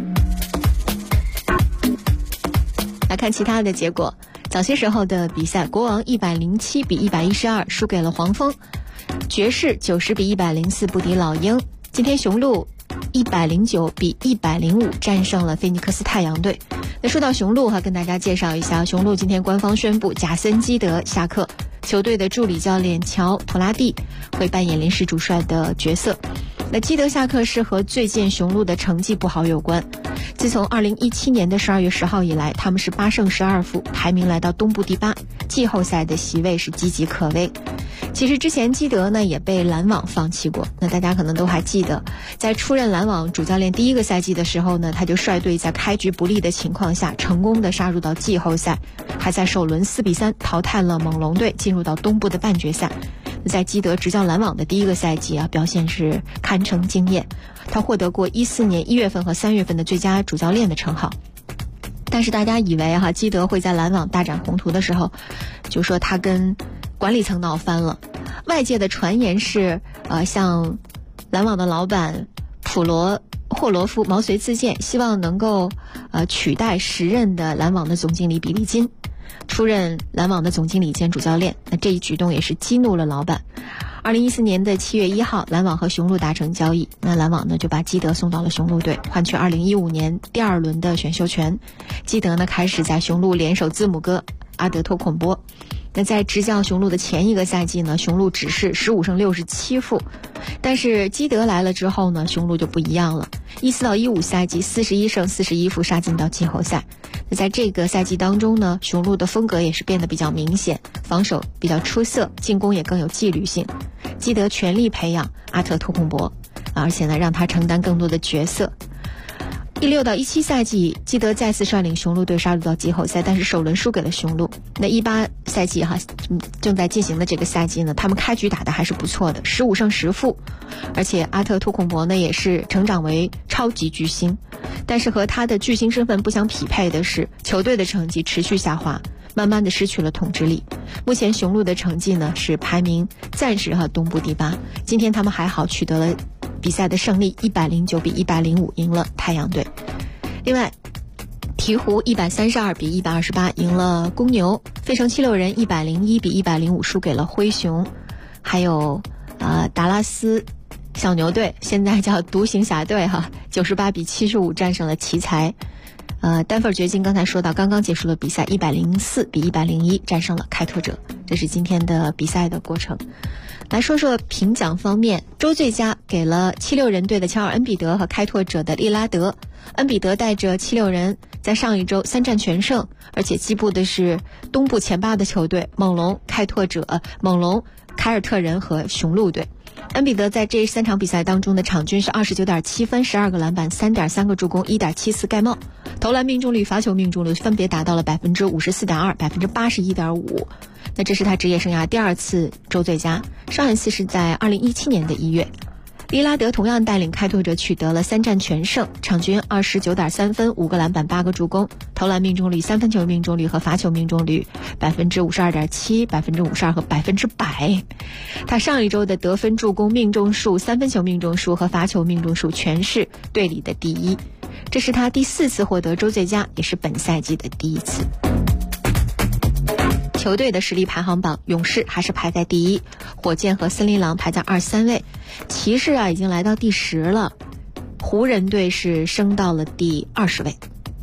来看其他的结果，早些时候的比赛，国王107比112输给了黄蜂，爵士90比104不敌老鹰，今天雄鹿109比105战胜了菲尼克斯太阳队。那说到雄鹿跟大家介绍一下，雄鹿今天官方宣布贾森基德下课，球队的助理教练乔托拉蒂会扮演临时主帅的角色。那基德下课是和最近雄鹿的成绩不好有关。自从2017年的12月10号以来，他们是8胜12负，排名来到东部第8，季后赛的席位是岌岌可危。其实之前基德呢也被篮网放弃过，那大家可能都还记得，在出任篮网主教练第1个赛季的时候呢，他就率队在开局不利的情况下成功的杀入到季后赛，还在首轮4比3淘汰了猛龙队，进入到东部的半决赛。在基德执教篮网的第1个赛季表现是堪称惊艳，他获得过14年1月份和3月份的最佳主教练的称号。但是大家以为基德会在篮网大展宏图的时候，就说他跟管理层闹翻了。外界的传言是像篮网的老板普罗霍罗夫毛遂自荐，希望能够取代时任的篮网的总经理比利金，出任篮网的总经理兼主教练。那这一举动也是激怒了老板。2014年的7月1号，篮网和雄鹿达成交易，那篮网呢就把基德送到了雄鹿队，换取2015年第2轮的选秀权。基德呢开始在雄鹿联手字母哥阿德托孔波。那在执教雄鹿的前一个赛季呢，雄鹿只是15胜67负，但是基德来了之后呢，雄鹿就不一样了。14到15赛季41胜41负杀进到季后赛。那在这个赛季当中呢，雄鹿的风格也是变得比较明显，防守比较出色，进攻也更有纪律性。基德全力培养阿特托孔博，而且呢让他承担更多的角色。16到17赛季，基德再次率领雄鹿队杀入到季后赛，但是首轮输给了雄鹿。那18赛季正在进行的这个赛季呢，他们开局打得还是不错的，15胜10负，而且阿特托孔博呢也是成长为超级巨星。但是和他的巨星身份不相匹配的是，球队的成绩持续下滑，慢慢的失去了统治力。目前雄鹿的成绩呢是排名暂时东部第8，今天他们还好取得了比赛的胜利，109比105赢了太阳队。另外，鹈鹕132比128赢了公牛，费城76人101比105输给了灰熊，还有达拉斯小牛队现在叫独行侠队98比75战胜了奇才。丹佛掘金刚才说到刚刚结束了比赛，104比101战胜了开拓者。这是今天的比赛的过程。来说说评奖方面，周最佳给了76人队的乔尔恩比德和开拓者的利拉德。恩比德带着76人在上一周3战全胜，而且击步的是东部前8的球队猛龙、凯尔特人和雄鹿队。恩比德在这3场比赛当中的场均是29.7分、12个篮板、3.3个助攻、1.74盖帽，投篮命中率、罚球命中率分别达到了54.2%、81.5%。那这是他职业生涯第2次周最佳，上一次是在2017年的1月。利拉德同样带领开拓者取得了3战全胜，场均29.3分、5个篮板、8个助攻，投篮命中率、3分球命中率和罚球命中率52.7%、52%和100%。他上一周的得分、助攻、命中数、3分球命中数和罚球命中数全是队里的第1，这是他第4次获得周最佳，也是本赛季的第1次。球队的实力排行榜，勇士还是排在第1，火箭和森林狼排在2、3位，骑士已经来到第10了，湖人队是升到了第20位。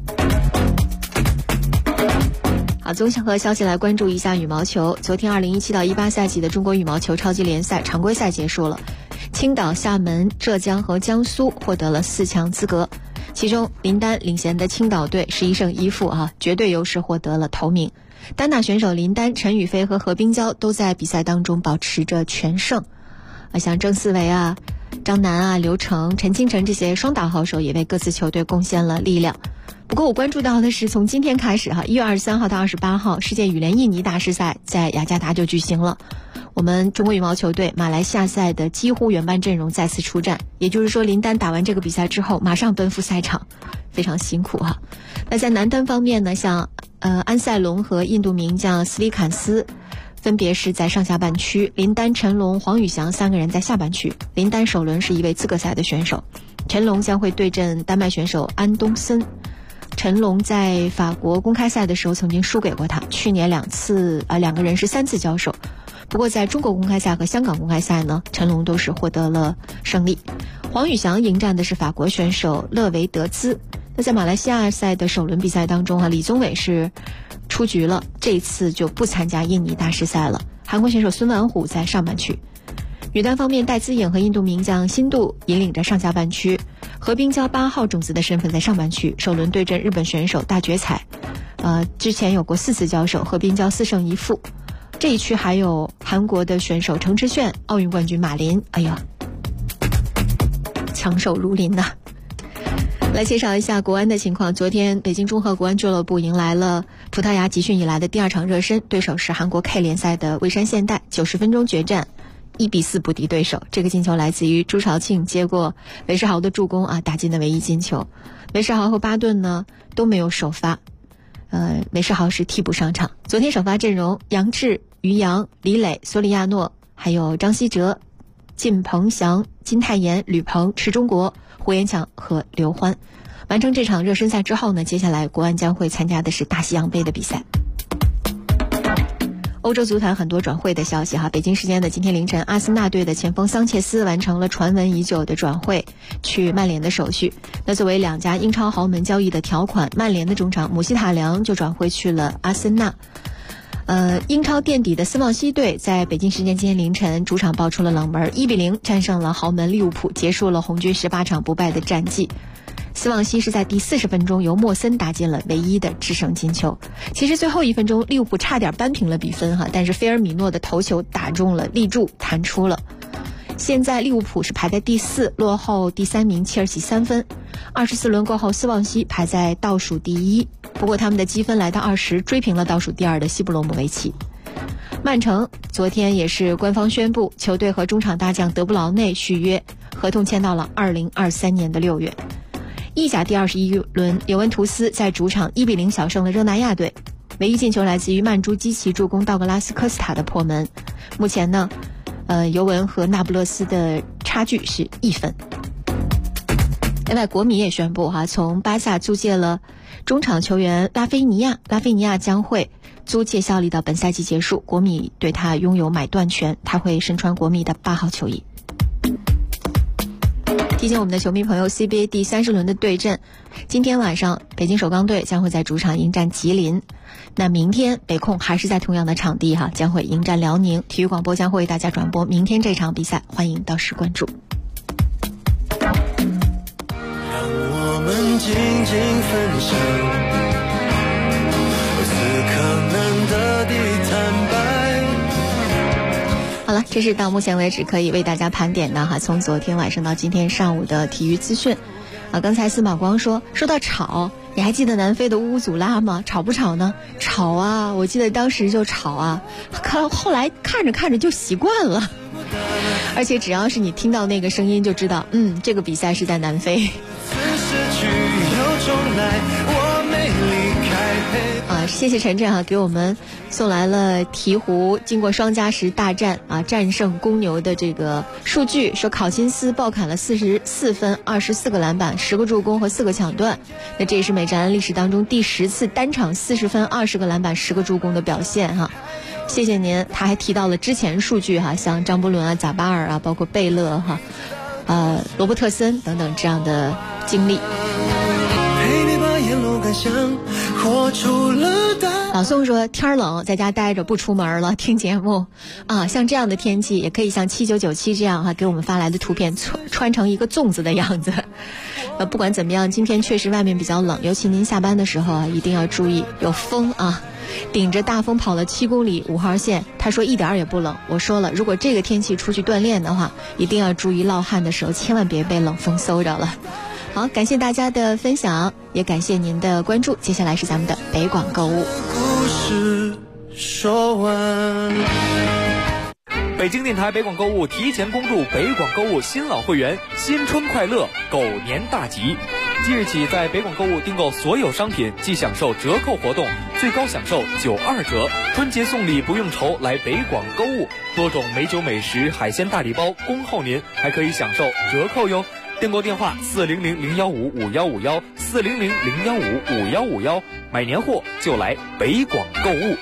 好，综合消息来关注一下羽毛球。昨天2017到18赛季的中国羽毛球超级联赛常规赛结束了，青岛、厦门、浙江和江苏获得了4强资格，其中林丹领衔的青岛队11胜1负绝对优势获得了头名。单打选手林丹、陈雨菲和何冰娇都在比赛当中保持着全胜，像郑思维张楠刘成、陈清晨这些双打好手也为各自球队贡献了力量。不过我关注到的是，从今天开始1月23号到28号，世界羽联印尼大师赛在雅加达就举行了。我们中国羽毛球队马来西亚赛的几乎原班阵容再次出战，也就是说林丹打完这个比赛之后马上奔赴赛场，非常辛苦那在男单方面呢，像安塞龙和印度名将斯里坎斯分别是在上下半区，林丹、陈龙、黄宇翔3个人在下半区。林丹首轮是一位资格赛的选手，陈龙将会对阵丹麦选手安东森。陈龙在法国公开赛的时候曾经输给过他，去年两个人是3次交手。不过在中国公开赛和香港公开赛呢，陈龙都是获得了胜利。黄宇翔迎战的是法国选手勒维德兹。那在马来西亚赛的首轮比赛当中李宗伟是出局了，这次就不参加印尼大师赛了。韩国选手孙婉虎在上半区。女单方面，戴资颖和印度名将辛杜引领着上下半区，何冰娇8号种子的身份在上半区，首轮对阵日本选手大觉彩。之前有过4次交手，何冰娇4胜1负。这一区还有韩国的选手程之炫、奥运冠军马林，强手如林呐。来介绍一下国安的情况。昨天北京中赫国安俱乐部迎来了葡萄牙集训以来的第2场热身，对手是韩国 K 联赛的蔚山现代，90分钟决战1比4不敌对手。这个进球来自于朱朝庆接过韦世豪的助攻打进的唯一进球。韦世豪和巴顿呢都没有首发，韦世豪是替补上场。昨天首发阵容：杨志、于洋、李磊、索里亚诺，还有张稀哲、靳鹏翔、金泰妍、吕鹏、池中国、 胡延强和刘欢。完成这场热身赛之后呢，接下来国安将会参加的是大西洋杯的比赛。欧洲足坛很多转会的消息哈，北京时间的今天凌晨，阿森纳队的前锋桑切斯完成了传闻已久的转会，去曼联的手续。那作为2家英超豪门交易的条款，曼联的中场姆希塔良就转会去了阿森纳。英超垫底的斯旺西队在北京时间今天凌晨主场爆出了冷门，1-0战胜了豪门利物浦，结束了红军18场不败的战绩。斯旺西是在第40分钟由莫森打进了唯一的制胜金球。其实最后1分钟利物浦差点扳平了比分哈，但是菲尔米诺的头球打中了立柱，弹出了。现在利物浦是排在第4，落后第3名切尔西3分。24轮过后，斯旺西排在倒数第1，不过他们的积分来到20，追平了倒数第2的西布罗姆维奇。曼城昨天也是官方宣布，球队和中场大将德布劳内续约，合同签到了2023年的6月。意甲第21轮，尤文图斯在主场1-0小胜了热那亚队，唯一进球来自于曼朱基奇助攻道格拉斯科斯塔的破门。目前呢，尤文和那不勒斯的差距是1分。另外，国米也宣布从巴萨租借了中场球员拉菲尼亚将会租借效力到本赛季结束，国米对他拥有买断权，他会身穿国米的8号球衣。提醒我们的球迷朋友 CBA 第30轮的对阵，今天晚上北京首钢队将会在主场迎战吉林，那明天北控还是在同样的场地将会迎战辽宁。体育广播将会为大家转播明天这场比赛，欢迎到时关注。 让我们静静分享此刻难得的坦白。 好了，这是到目前为止可以为大家盘点的从昨天晚上到今天上午的体育资讯。刚才司马光说到吵，你还记得南非的乌祖拉吗？吵不吵呢？吵啊，我记得当时就吵啊，后来看着看着就习惯了，而且只要是你听到那个声音就知道，这个比赛是在南非。谢谢晨晨给我们送来了鹈鹕经过双加时大战战胜公牛的这个数据，说考辛斯爆砍了44分24个篮板10个助攻和4个抢断，那这也是美职篮历史当中第10次单场40分20个篮板10个助攻的表现谢谢您。他还提到了之前数据像张伯伦贾巴尔包括贝勒罗伯特森等等这样的经历。老宋说天冷在家待着不出门了，听节目像这样的天气也可以像7997这样给我们发来的图片穿成一个粽子的样子。不管怎么样，今天确实外面比较冷，尤其您下班的时候一定要注意有风顶着大风跑了7公里5号线，他说一点也不冷。我说了，如果这个天气出去锻炼的话，一定要注意落汗的时候千万别被冷风嗖着了。好，感谢大家的分享，也感谢您的关注。接下来是咱们的北广购物。 故事说完。 北京电台北广购物提前恭祝北广购物新老会员新春快乐，狗年大吉！即日起，在北广购物订购所有商品即享受折扣活动，最高享受92折。春节送礼不用愁，来北广购物，多种美酒美食海鲜大礼包恭候您，还可以享受折扣哟。订购电话400-015-5151，400-015-5151，买年货就来北广购物。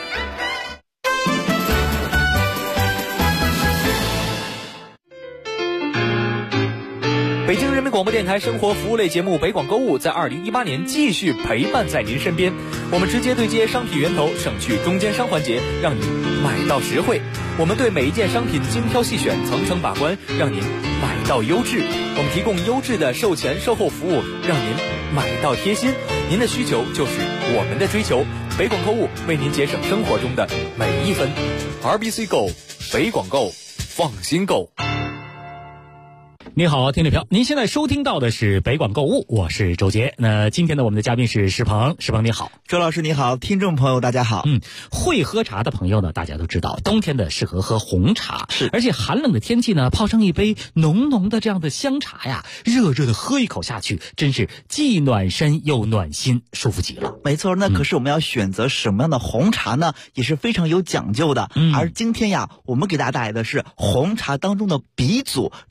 北京人民广播电台生活服务类节目北广购物在2018年继续陪伴在您身边，我们直接对接商品源头，省去中间商环节，让你买到实惠。我们对每一件商品精挑细选，层层把关，让您买到优质。我们提供优质的售前售后服务，让您买到贴心。您的需求就是我们的追求，北广购物为您节省生活中的每一分。RBC Go， 北广购，放心购。 你好，听众朋友，您现在收听到的是北广购物，我是周杰。那今天呢，我们的嘉宾是石鹏，石鹏你好。 周老师你好，听众朋友大家好。 会喝茶的朋友呢，大家都知道，冬天的适合喝红茶，是，而且寒冷的天气呢，泡上一杯浓浓的这样的香茶呀，热热的喝一口下去，真是既暖身又暖心，舒服极了。 没错，那可是我们要选择什么样的红茶呢，也是非常有讲究的。而今天呀，我们给大家带来的是红茶当中的鼻祖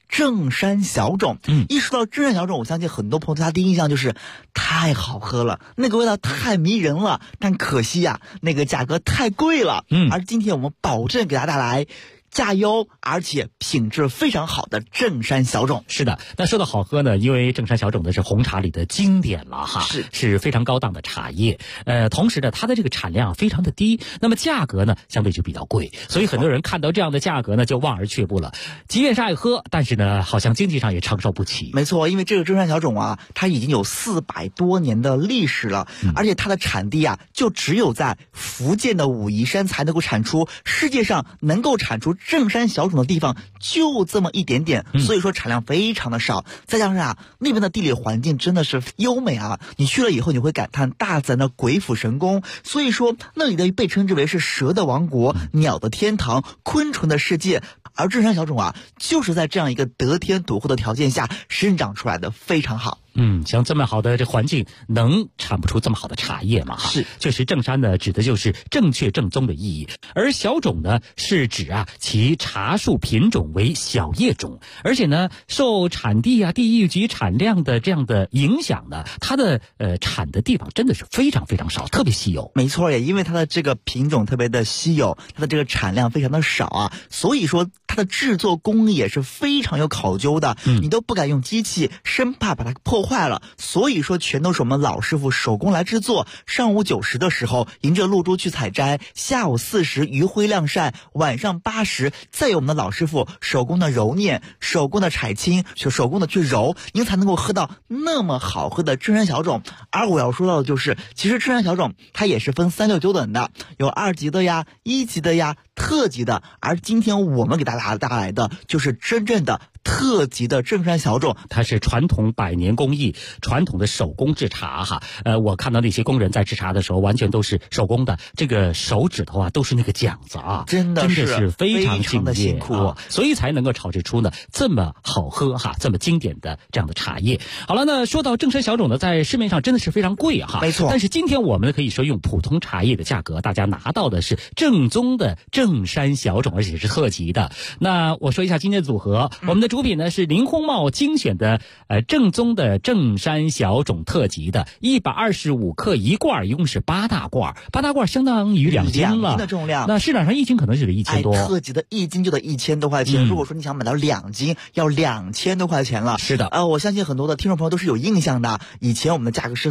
正山小种。一说到正山小种，我相信很多朋友对它第一印象就是太好喝了，那个味道太迷人了，但可惜呀，那个价格太贵了。而今天我们保证给大家带来价优而且品质非常好的正山小种。 是的，那说到好喝呢，因为正山小种呢是红茶里的经典了哈，是非常高档的茶叶。同时呢，它的这个产量非常的低，那么价格呢相对就比较贵，所以很多人看到这样的价格呢就望而却步了。即便是爱喝，但是呢好像经济上也承受不起。 没错，因为这个正山小种啊，它已经有400多年的历史了，而且它的产地啊就只有在福建的武夷山才能够产出，世界上能够产出正山小种的地方就这么一点点，所以说产量非常的少。再加上啊，那边的地理环境真的是优美啊，你去了以后你会感叹大自然的鬼斧神工。所以说那里的被称之为是蛇的王国、鸟的天堂、昆虫的世界。而正山小种啊，就是在这样一个得天独厚的条件下生长出来的，非常好。 像这么好的这环境，能产不出这么好的茶叶吗？ 是， 确实正山呢，指的就是正确正宗的意义，而小种呢，是指啊其茶树品种为小叶种，而且呢，受产地啊、地域及产量的这样的影响呢，它的产的地方真的是非常非常少，特别稀有。 没错，也因为它的这个品种特别的稀有，它的这个产量非常的少啊，所以说它的制作工艺也是非常有考究的，你都不敢用机器，生怕把它破坏了，所以说全都是我们老师傅手工来制作。上午9时的时候迎着露珠去采摘，下午4时余晖晾晒，晚上8时再有我们的老师傅手工的揉捻、手工的采青、手工的去揉，您才能够喝到那么好喝的正山小种。而我要说到的就是，其实正山小种它也是分3、6、9等的，有2级的呀、1级的呀、特级的，而今天我们给大家带来的就是真正的特级的正山小种。 它是传统100年工艺，传统的手工制茶哈。我看到那些工人在制茶的时候，完全都是手工的，这个手指头啊都是那个茧子啊， 真的是非常辛苦所以才能够炒制出呢这么好喝哈、这么经典的这样的茶叶。好了，那说到正山小种呢，在市面上真的是非常贵哈， 没错。 但是今天我们可以说用普通茶叶的价格，大家拿到的是正宗的正山小种，而且是特级的。那我说一下今天的组合，我们的主品呢是林烘茂精选的正宗的正山小种特级的，125克一罐，一共是8大罐，8大罐相当于2斤了，2 斤的重量。 那市场上1斤可能是得1000多， 特级的1斤就得1000多块钱。如果说你想买到2斤，要2000多块钱了。 是的， 我相信很多的听众朋友都是有印象的，以前我们的价格是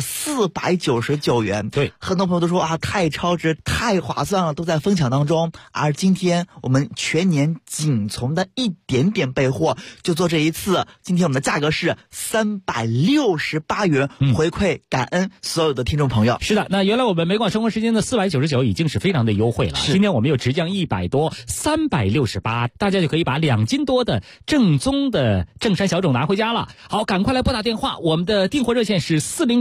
499元， 对， 很多朋友都说啊太超值、太划算了，都在疯抢当中。而今天我们全年仅从的一点点备货，就做这一次，今天我们的价格是368元，回馈感恩所有的听众朋友。 是的，那原来我们美广生活时间的499已经是非常的优惠了，今天我们又直降100多，368，大家就可以把2斤多的正宗的正山小种拿回家了。好，赶快来拨打电话，我们的订货热线是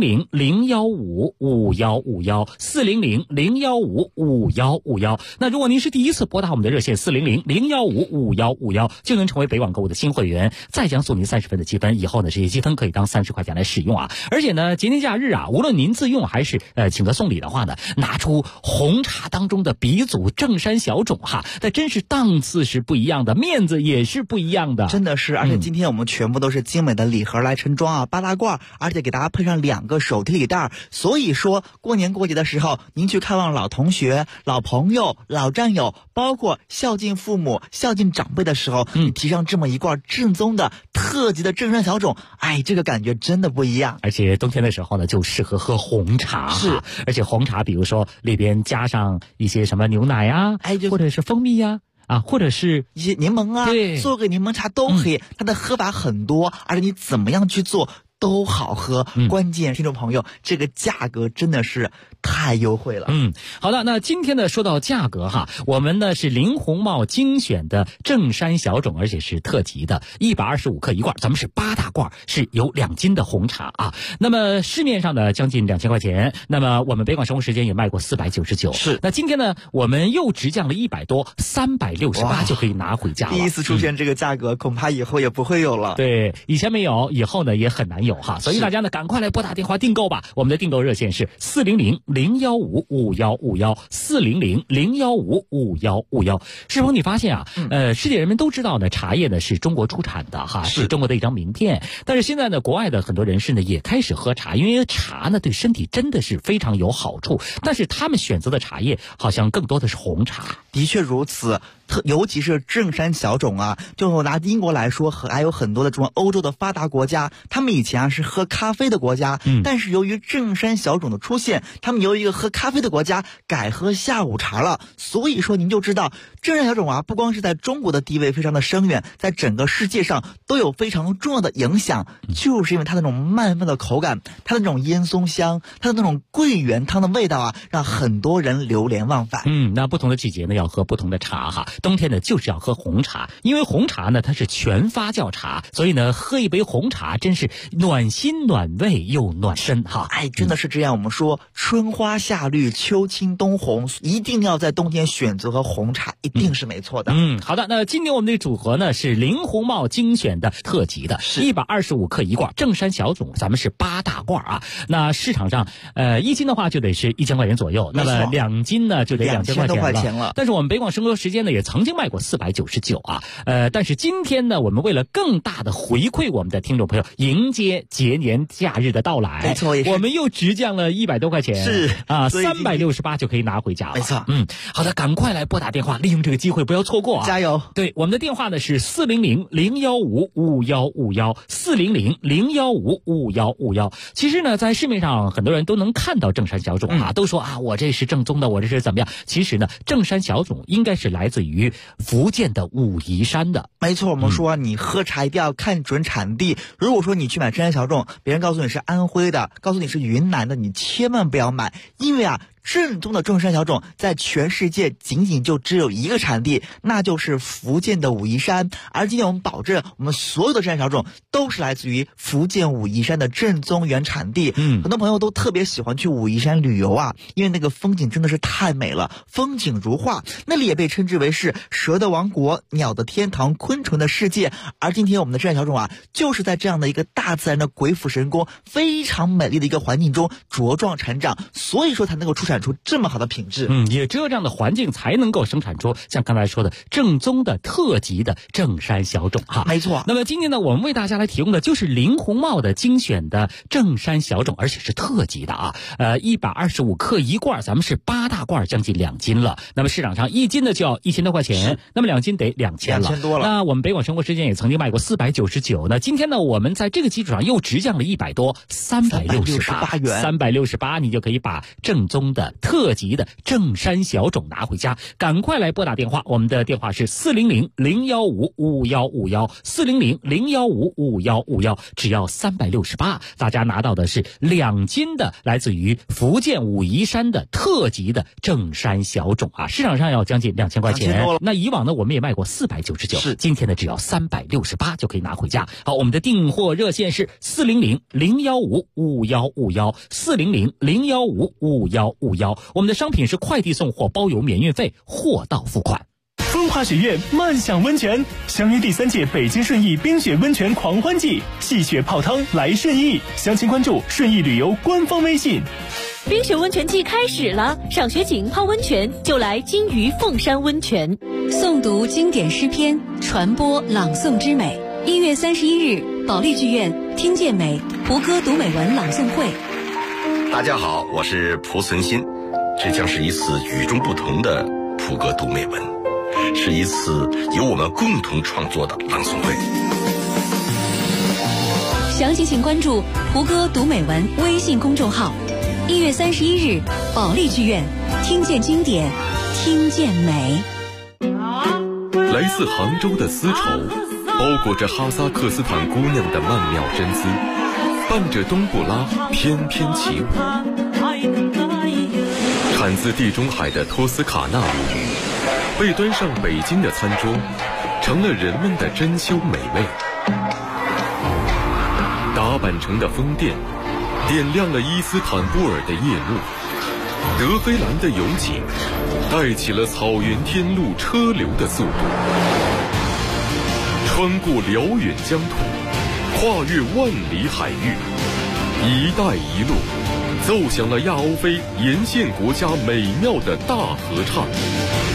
400-015-5151，400-015-5151。那如果您是第一次拨打我们的热线400-015-5151，就能成为北网购物的新会员，再将送您30分的积分，以后呢这些积分可以当30块钱来使用啊。而且呢节年假日啊，无论您自用还是请客送礼的话呢，拿出红茶当中的鼻祖正山小种哈，那真是档次是不一样的，面子也是不一样的， 真的是。而且今天我们全部都是精美的礼盒来盛装啊，8大罐，而且给大家配上2个手提礼袋。所以说过年过节的时候，您去看望老同学、老朋友、老战友，包括孝敬父母、孝敬长辈的时候，你提上这么一罐正宗的特级的正山小种，这个感觉真的不一样。 而且冬天的时候呢，就适合喝红茶， 是。 而且红茶比如说里边加上一些什么牛奶啊，或者是蜂蜜呀，或者是一些柠檬啊， 对， 做个柠檬茶都可以。它的喝法很多，而且你怎么样去做都好喝。关键听众朋友，这个价格真的是太优惠了。 好的，那今天呢说到价格哈，我们呢是林烘茂精选的正山小种，而且是特级的，125克一罐，咱们是8大罐，是有2斤的红茶啊。那么市面上呢将近2000块钱，那么我们北广生活时间也卖过499， 是。 那今天呢我们又直降了100多，368就可以拿回家了。 第一次出现这个价格，恐怕以后也不会有了。 对，以前没有，以后呢也很难有哈。所以大家呢赶快来拨打电话订购吧，我们的订购热线是400 400-015-5151，400-015-5151。世鹏，你发现啊，世界人民都知道呢，茶叶呢是中国出产的哈，是中国的一张名片。但是现在呢，国外的很多人士呢也开始喝茶，因为茶呢对身体真的是非常有好处。但是他们选择的茶叶好像更多的是红茶。 的确如此。尤其是正山小种啊，就拿英国来说，还有很多的这种欧洲的发达国家，他们以前是喝咖啡的国家，但是由于正山小种的出现，他们由一个喝咖啡的国家改喝下午茶了。所以说您就知道，正山小种啊，不光是在中国的地位非常的深远，在整个世界上都有非常重要的影响，就是因为它那种慢慢的口感，它的那种烟松香，它的那种桂圆汤的味道啊，让很多人流连忘返。 那不同的季节呢，要喝不同的茶哈。冬天呢，就是要喝红茶，因为红茶呢，它是全发酵茶，所以呢，喝一杯红茶真是暖心暖胃又暖身哈。 真的是这样。我们说春花夏绿，秋青冬红，一定要在冬天选择喝红茶，一定是没错的。 好的，那今天我们的组合呢是林红帽精选的特级的，125克一罐，正山小种，咱们是8大罐啊。那市场上1斤的话就得是1000块钱左右，那么2斤呢就得2000多块钱了。但是我们北广生活时间呢也曾经卖过499啊，但是今天呢，我们为了更大的回馈我们的听众朋友，迎接节年假日的到来， 没错， 我们又直降了100多块钱， 是啊，368就可以拿回家了， 没错。 好的，赶快来拨打电话，利用这个机会不要错过啊， 加油！ 对，我们的电话呢是400-015-5151，400-015-5151。其实呢，在市面上很多人都能看到正山小种啊，都说啊，我这是正宗的，我这是怎么样？其实呢，正山小种应该是来自于福建的武夷山的。 没错，我们说你喝茶一定要看准产地。如果说你去买正山小种，别人告诉你是安徽的，告诉你是云南的，你千万不要买，因为啊，正宗的正山小种在全世界仅仅就只有一个产地，那就是福建的武夷山。而今天我们保证，我们所有的正山小种都是来自于福建武夷山的正宗原产地。很多朋友都特别喜欢去武夷山旅游啊，因为那个风景真的是太美了，风景如画。那里也被称之为是蛇的王国、鸟的天堂、昆虫的世界。而今天我们的正山小种啊，就是在这样的一个大自然的鬼斧神工、非常美丽的一个环境中茁壮成长，所以说才能够出产出这么好的品质。 也只有这样的环境才能够生产出像刚才说的正宗的特级的正山小种哈。 没错。 那么今天呢，我们为大家来提供的就是林红帽的精选的正山小种，而且是特级的啊。125克一罐，咱们是8大罐，将近2斤了。那么市场上1斤呢就要1000多块钱，那么2斤得2000了，2000多了。那我们北广生活时间也曾经卖过499，那今天呢，我们在这个基础上又直降了100多，368元，368你就可以把正宗的特级的正山小种拿回家。赶快来拨打电话，我们的电话是400-015-5151，400-015-5151，只要368，大家拿到的是2斤的来自于福建武夷山的特级的正山小种啊，市场上要将近2000块钱。那以往呢，我们也卖过499，今天呢只要368就可以拿回家。好，我们的订货热线是400-015-5151，400-015-5151。我们的商品是快递送货，包邮免运费，货到付款。 风华雪月漫享温泉，相约第3届北京顺义冰雪温泉狂欢季，戏雪泡汤来顺义，详情关注顺义旅游官方微信。 冰雪温泉季开始了，赏雪景泡温泉就来金鱼凤山温泉。诵读经典诗篇，传播朗诵之美。1月31日，保利剧院听见美胡歌读美文朗诵会。 大家好，我是蒲存昕，这将是一次与众不同的蒲歌读美文，是一次由我们共同创作的朗诵会。 详情请关注胡歌读美文微信公众号。1月31日，保利剧院听见经典，听见美。 来自杭州的丝绸，包裹着哈萨克斯坦姑娘的曼妙真姿，伴着冬不拉翩翩起舞。产自地中海的托斯卡纳母语，被端上北京的餐桌，成了人们的珍馐美味。打扮成的宫殿，点亮了伊斯坦布尔的夜幕。德黑兰的油井，带起了草原天路车流的速度。穿过辽远疆土，跨越万里海域，一带一路， 奏响了亚欧非沿线国家美妙的大合唱。